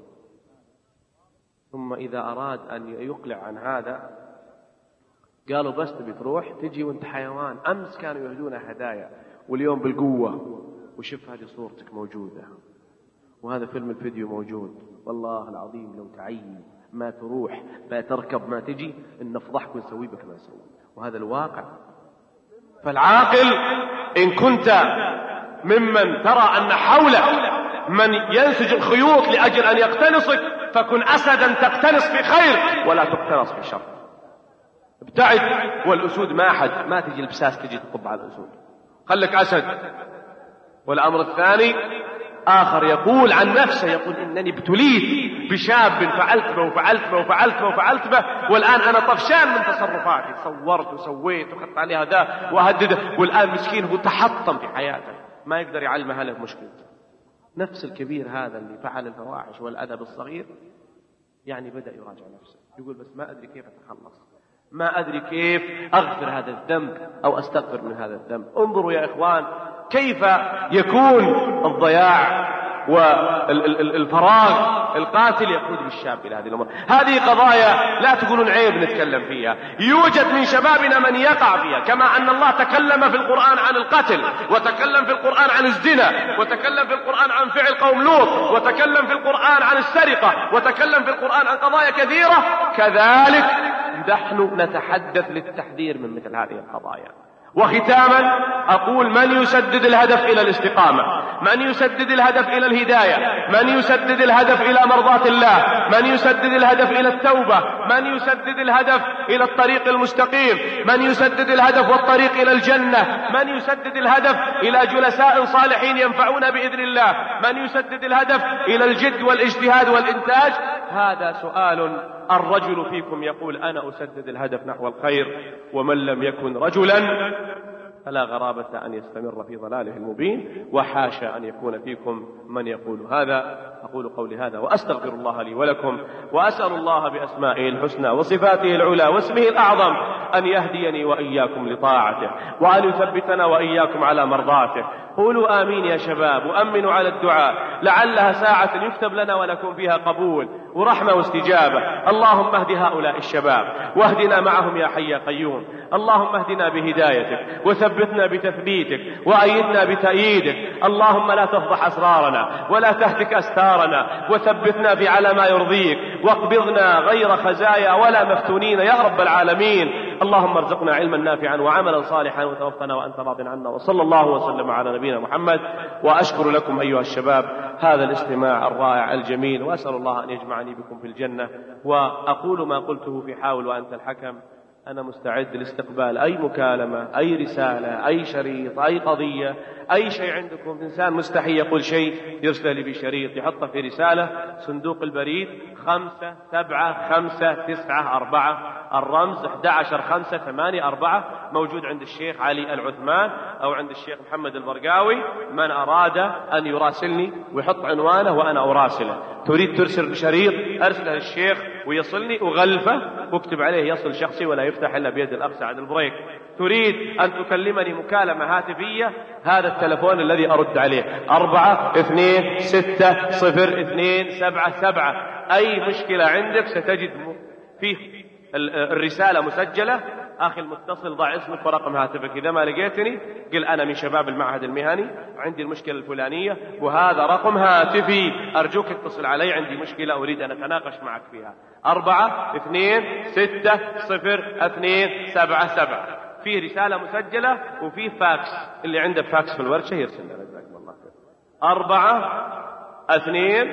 ثم إذا أراد أن يقلع عن هذا قالوا بس تبي تروح تجي وانت حيوان. أمس كانوا يهدونا هدايا واليوم بالقوة، وشوف هذه صورتك موجودة وهذا فيلم الفيديو موجود. والله العظيم لو تعين ما تروح ما تركب ما تجي إن نفضحك ونسوي بك ما نسوي، وهذا الواقع. فالعاقل إن كنت ممن ترى أن حوله من ينسج الخيوط لأجل أن يقتنصك، فكن أسدا تقتنص في خير ولا تقتنص في شر. ابتعد. والأسود ما أحد ما تجي البساس تجي تطب على الأسود، خلك أسد. والأمر الثاني آخر يقول عن نفسه، يقول إنني ابتليت بشاب فعلت به وفعلت به وفعلت به وفعلت به، والآن أنا طفشان من تصرفاتي، صورت وسويت وخدت عليه هذا وهدده، والآن مسكين هو تحطم في حياته ما يقدر يعلم أهله مشكلته. نفس الكبير هذا اللي فعل الفواحش والأدب الصغير يعني بدأ يراجع نفسه، يقول بس ما أدري كيف أتخلص، ما أدري كيف أغفر هذا الذنب أو أستغفر من هذا الذنب. انظروا يا إخوان كيف يكون الضياع والفراغ القاتل يقود بالشاب إلى هذه الأمور. هذه قضايا لا تقولون عيب نتكلم فيها، يوجد من شبابنا من يقع فيها، كما أن الله تكلم في القرآن عن القتل، وتكلم في القرآن عن الزنا، وتكلم في القرآن عن فعل قوم لوط، وتكلم في القرآن عن السرقة، وتكلم في القرآن عن قضايا كثيرة. كذلك نحن نتحدث للتحذير من مثل هذه القضايا. وختاما أقول من يسدد الهدف إلى الاستقامة، من يسدد الهدف إلى الهداية، من يسدد الهدف إلى مرضاة الله، من يسدد الهدف إلى التوبة، من يسدد الهدف إلى الطريق المستقيم، من يسدد الهدف والطريق إلى الجنة، من يسدد الهدف إلى جلساء صالحين ينفعون بإذن الله، من يسدد الهدف إلى الجد والاجتهاد والإنتاج. هذا سؤال الرجل فيكم يقول أنا أسدد الهدف نحو الخير، ومن لم يكن رجلا فلا غرابة أن يستمر في ضلاله المبين، وحاشا أن يكون فيكم من يقول هذا. أقول قولي هذا وأستغفر الله لي ولكم، وأسأل الله بأسمائه الحسنى وصفاته العلى واسمه الأعظم أن يهديني وإياكم لطاعته، وأن يثبتنا وإياكم على مرضاته. قولوا آمين يا شباب، وأمنوا على الدعاء لعلها ساعة يكتب لنا ونكون فيها قبول ورحمة واستجابة. اللهم اهد هؤلاء الشباب واهدنا معهم يا حي يا قيوم. اللهم اهدنا بهدايتك وثبتنا بتثبيتك وأيدنا بتأييدك. اللهم لا تفضح أسرارنا ولا تهتك أستارنا، وثبتنا في على ما يرضيك، واقبضنا غير خزايا ولا مفتونين يا رب العالمين. اللهم ارزقنا علما نافعا وعملا صالحا، وتوفنا وأنت راض عنا. وصلى الله وسلم على نبينا محمد. وأشكر لكم أيها الشباب هذا الاستماع الرائع الجميل، وأسأل الله أن يجمعني بكم في الجنة. وأقول ما قلته في حاول وأنت الحكم، أنا مستعد لاستقبال أي مكالمة، أي رسالة، أي شريط، أي قضية، أي شيء عندكم. إنسان مستحي يقول شيء يرسل لي بشريط يحطه في رسالة. صندوق البريد خمسة سبعة خمسة تسعة أربعة، الرمز أحد عشر خمسة ثمانية أربعة، موجود عند الشيخ علي العثمان أو عند الشيخ محمد البرقاوي. من أراد أن يراسلني ويحط عنوانه وأنا أراسله. تريد ترسل بشريط أرسله للشيخ ويصلني أغلفه واكتب عليه يصل شخصي ولا يفتح إلا بيد الأخ سعد البريك. تريد أن تكلمني مكالمة هاتفية، هذا التلفون الذي أرد عليه أربعة اثنين ستة صفر اثنين سبعة سبعة. أي مشكلة عندك ستجد فيه الرسالة مسجلة. أخي المتصل ضع اسمك ورقم هاتفك، إذا ما لقيتني قل أنا من شباب المعهد المهني عندي المشكلة الفلانية وهذا رقم هاتفي، أرجوك اتصل علي عندي مشكلة أريد أن أتناقش معك فيها. أربعة اثنين ستة صفر اثنين سبعة سبعة. فيه رسالة مسجلة وفيه فاكس، اللي عنده فاكس في الورشة يرسل لنا جزاكم الله خير. أربعة اثنين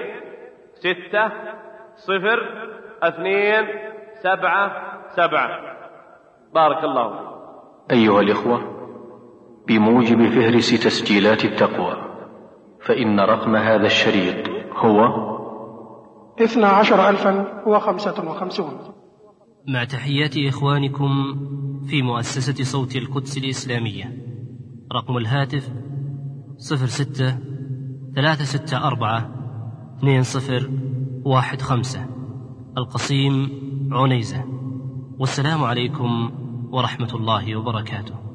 ستة صفر اثنين سبعة سبعة. بارك الله فيك. أيها الإخوة، بموجب فهرس تسجيلات التقوى، فإن رقم هذا الشريط هو اثنا عشر ألفا وخمسة وخمسون. مع تحيات إخوانكم في مؤسسة صوت القدس الإسلامية. رقم الهاتف صفر ستة ثلاثة ستة أربعة اثنين صفر واحد خمسة، القصيم عنيزة. والسلام عليكم ورحمة الله وبركاته.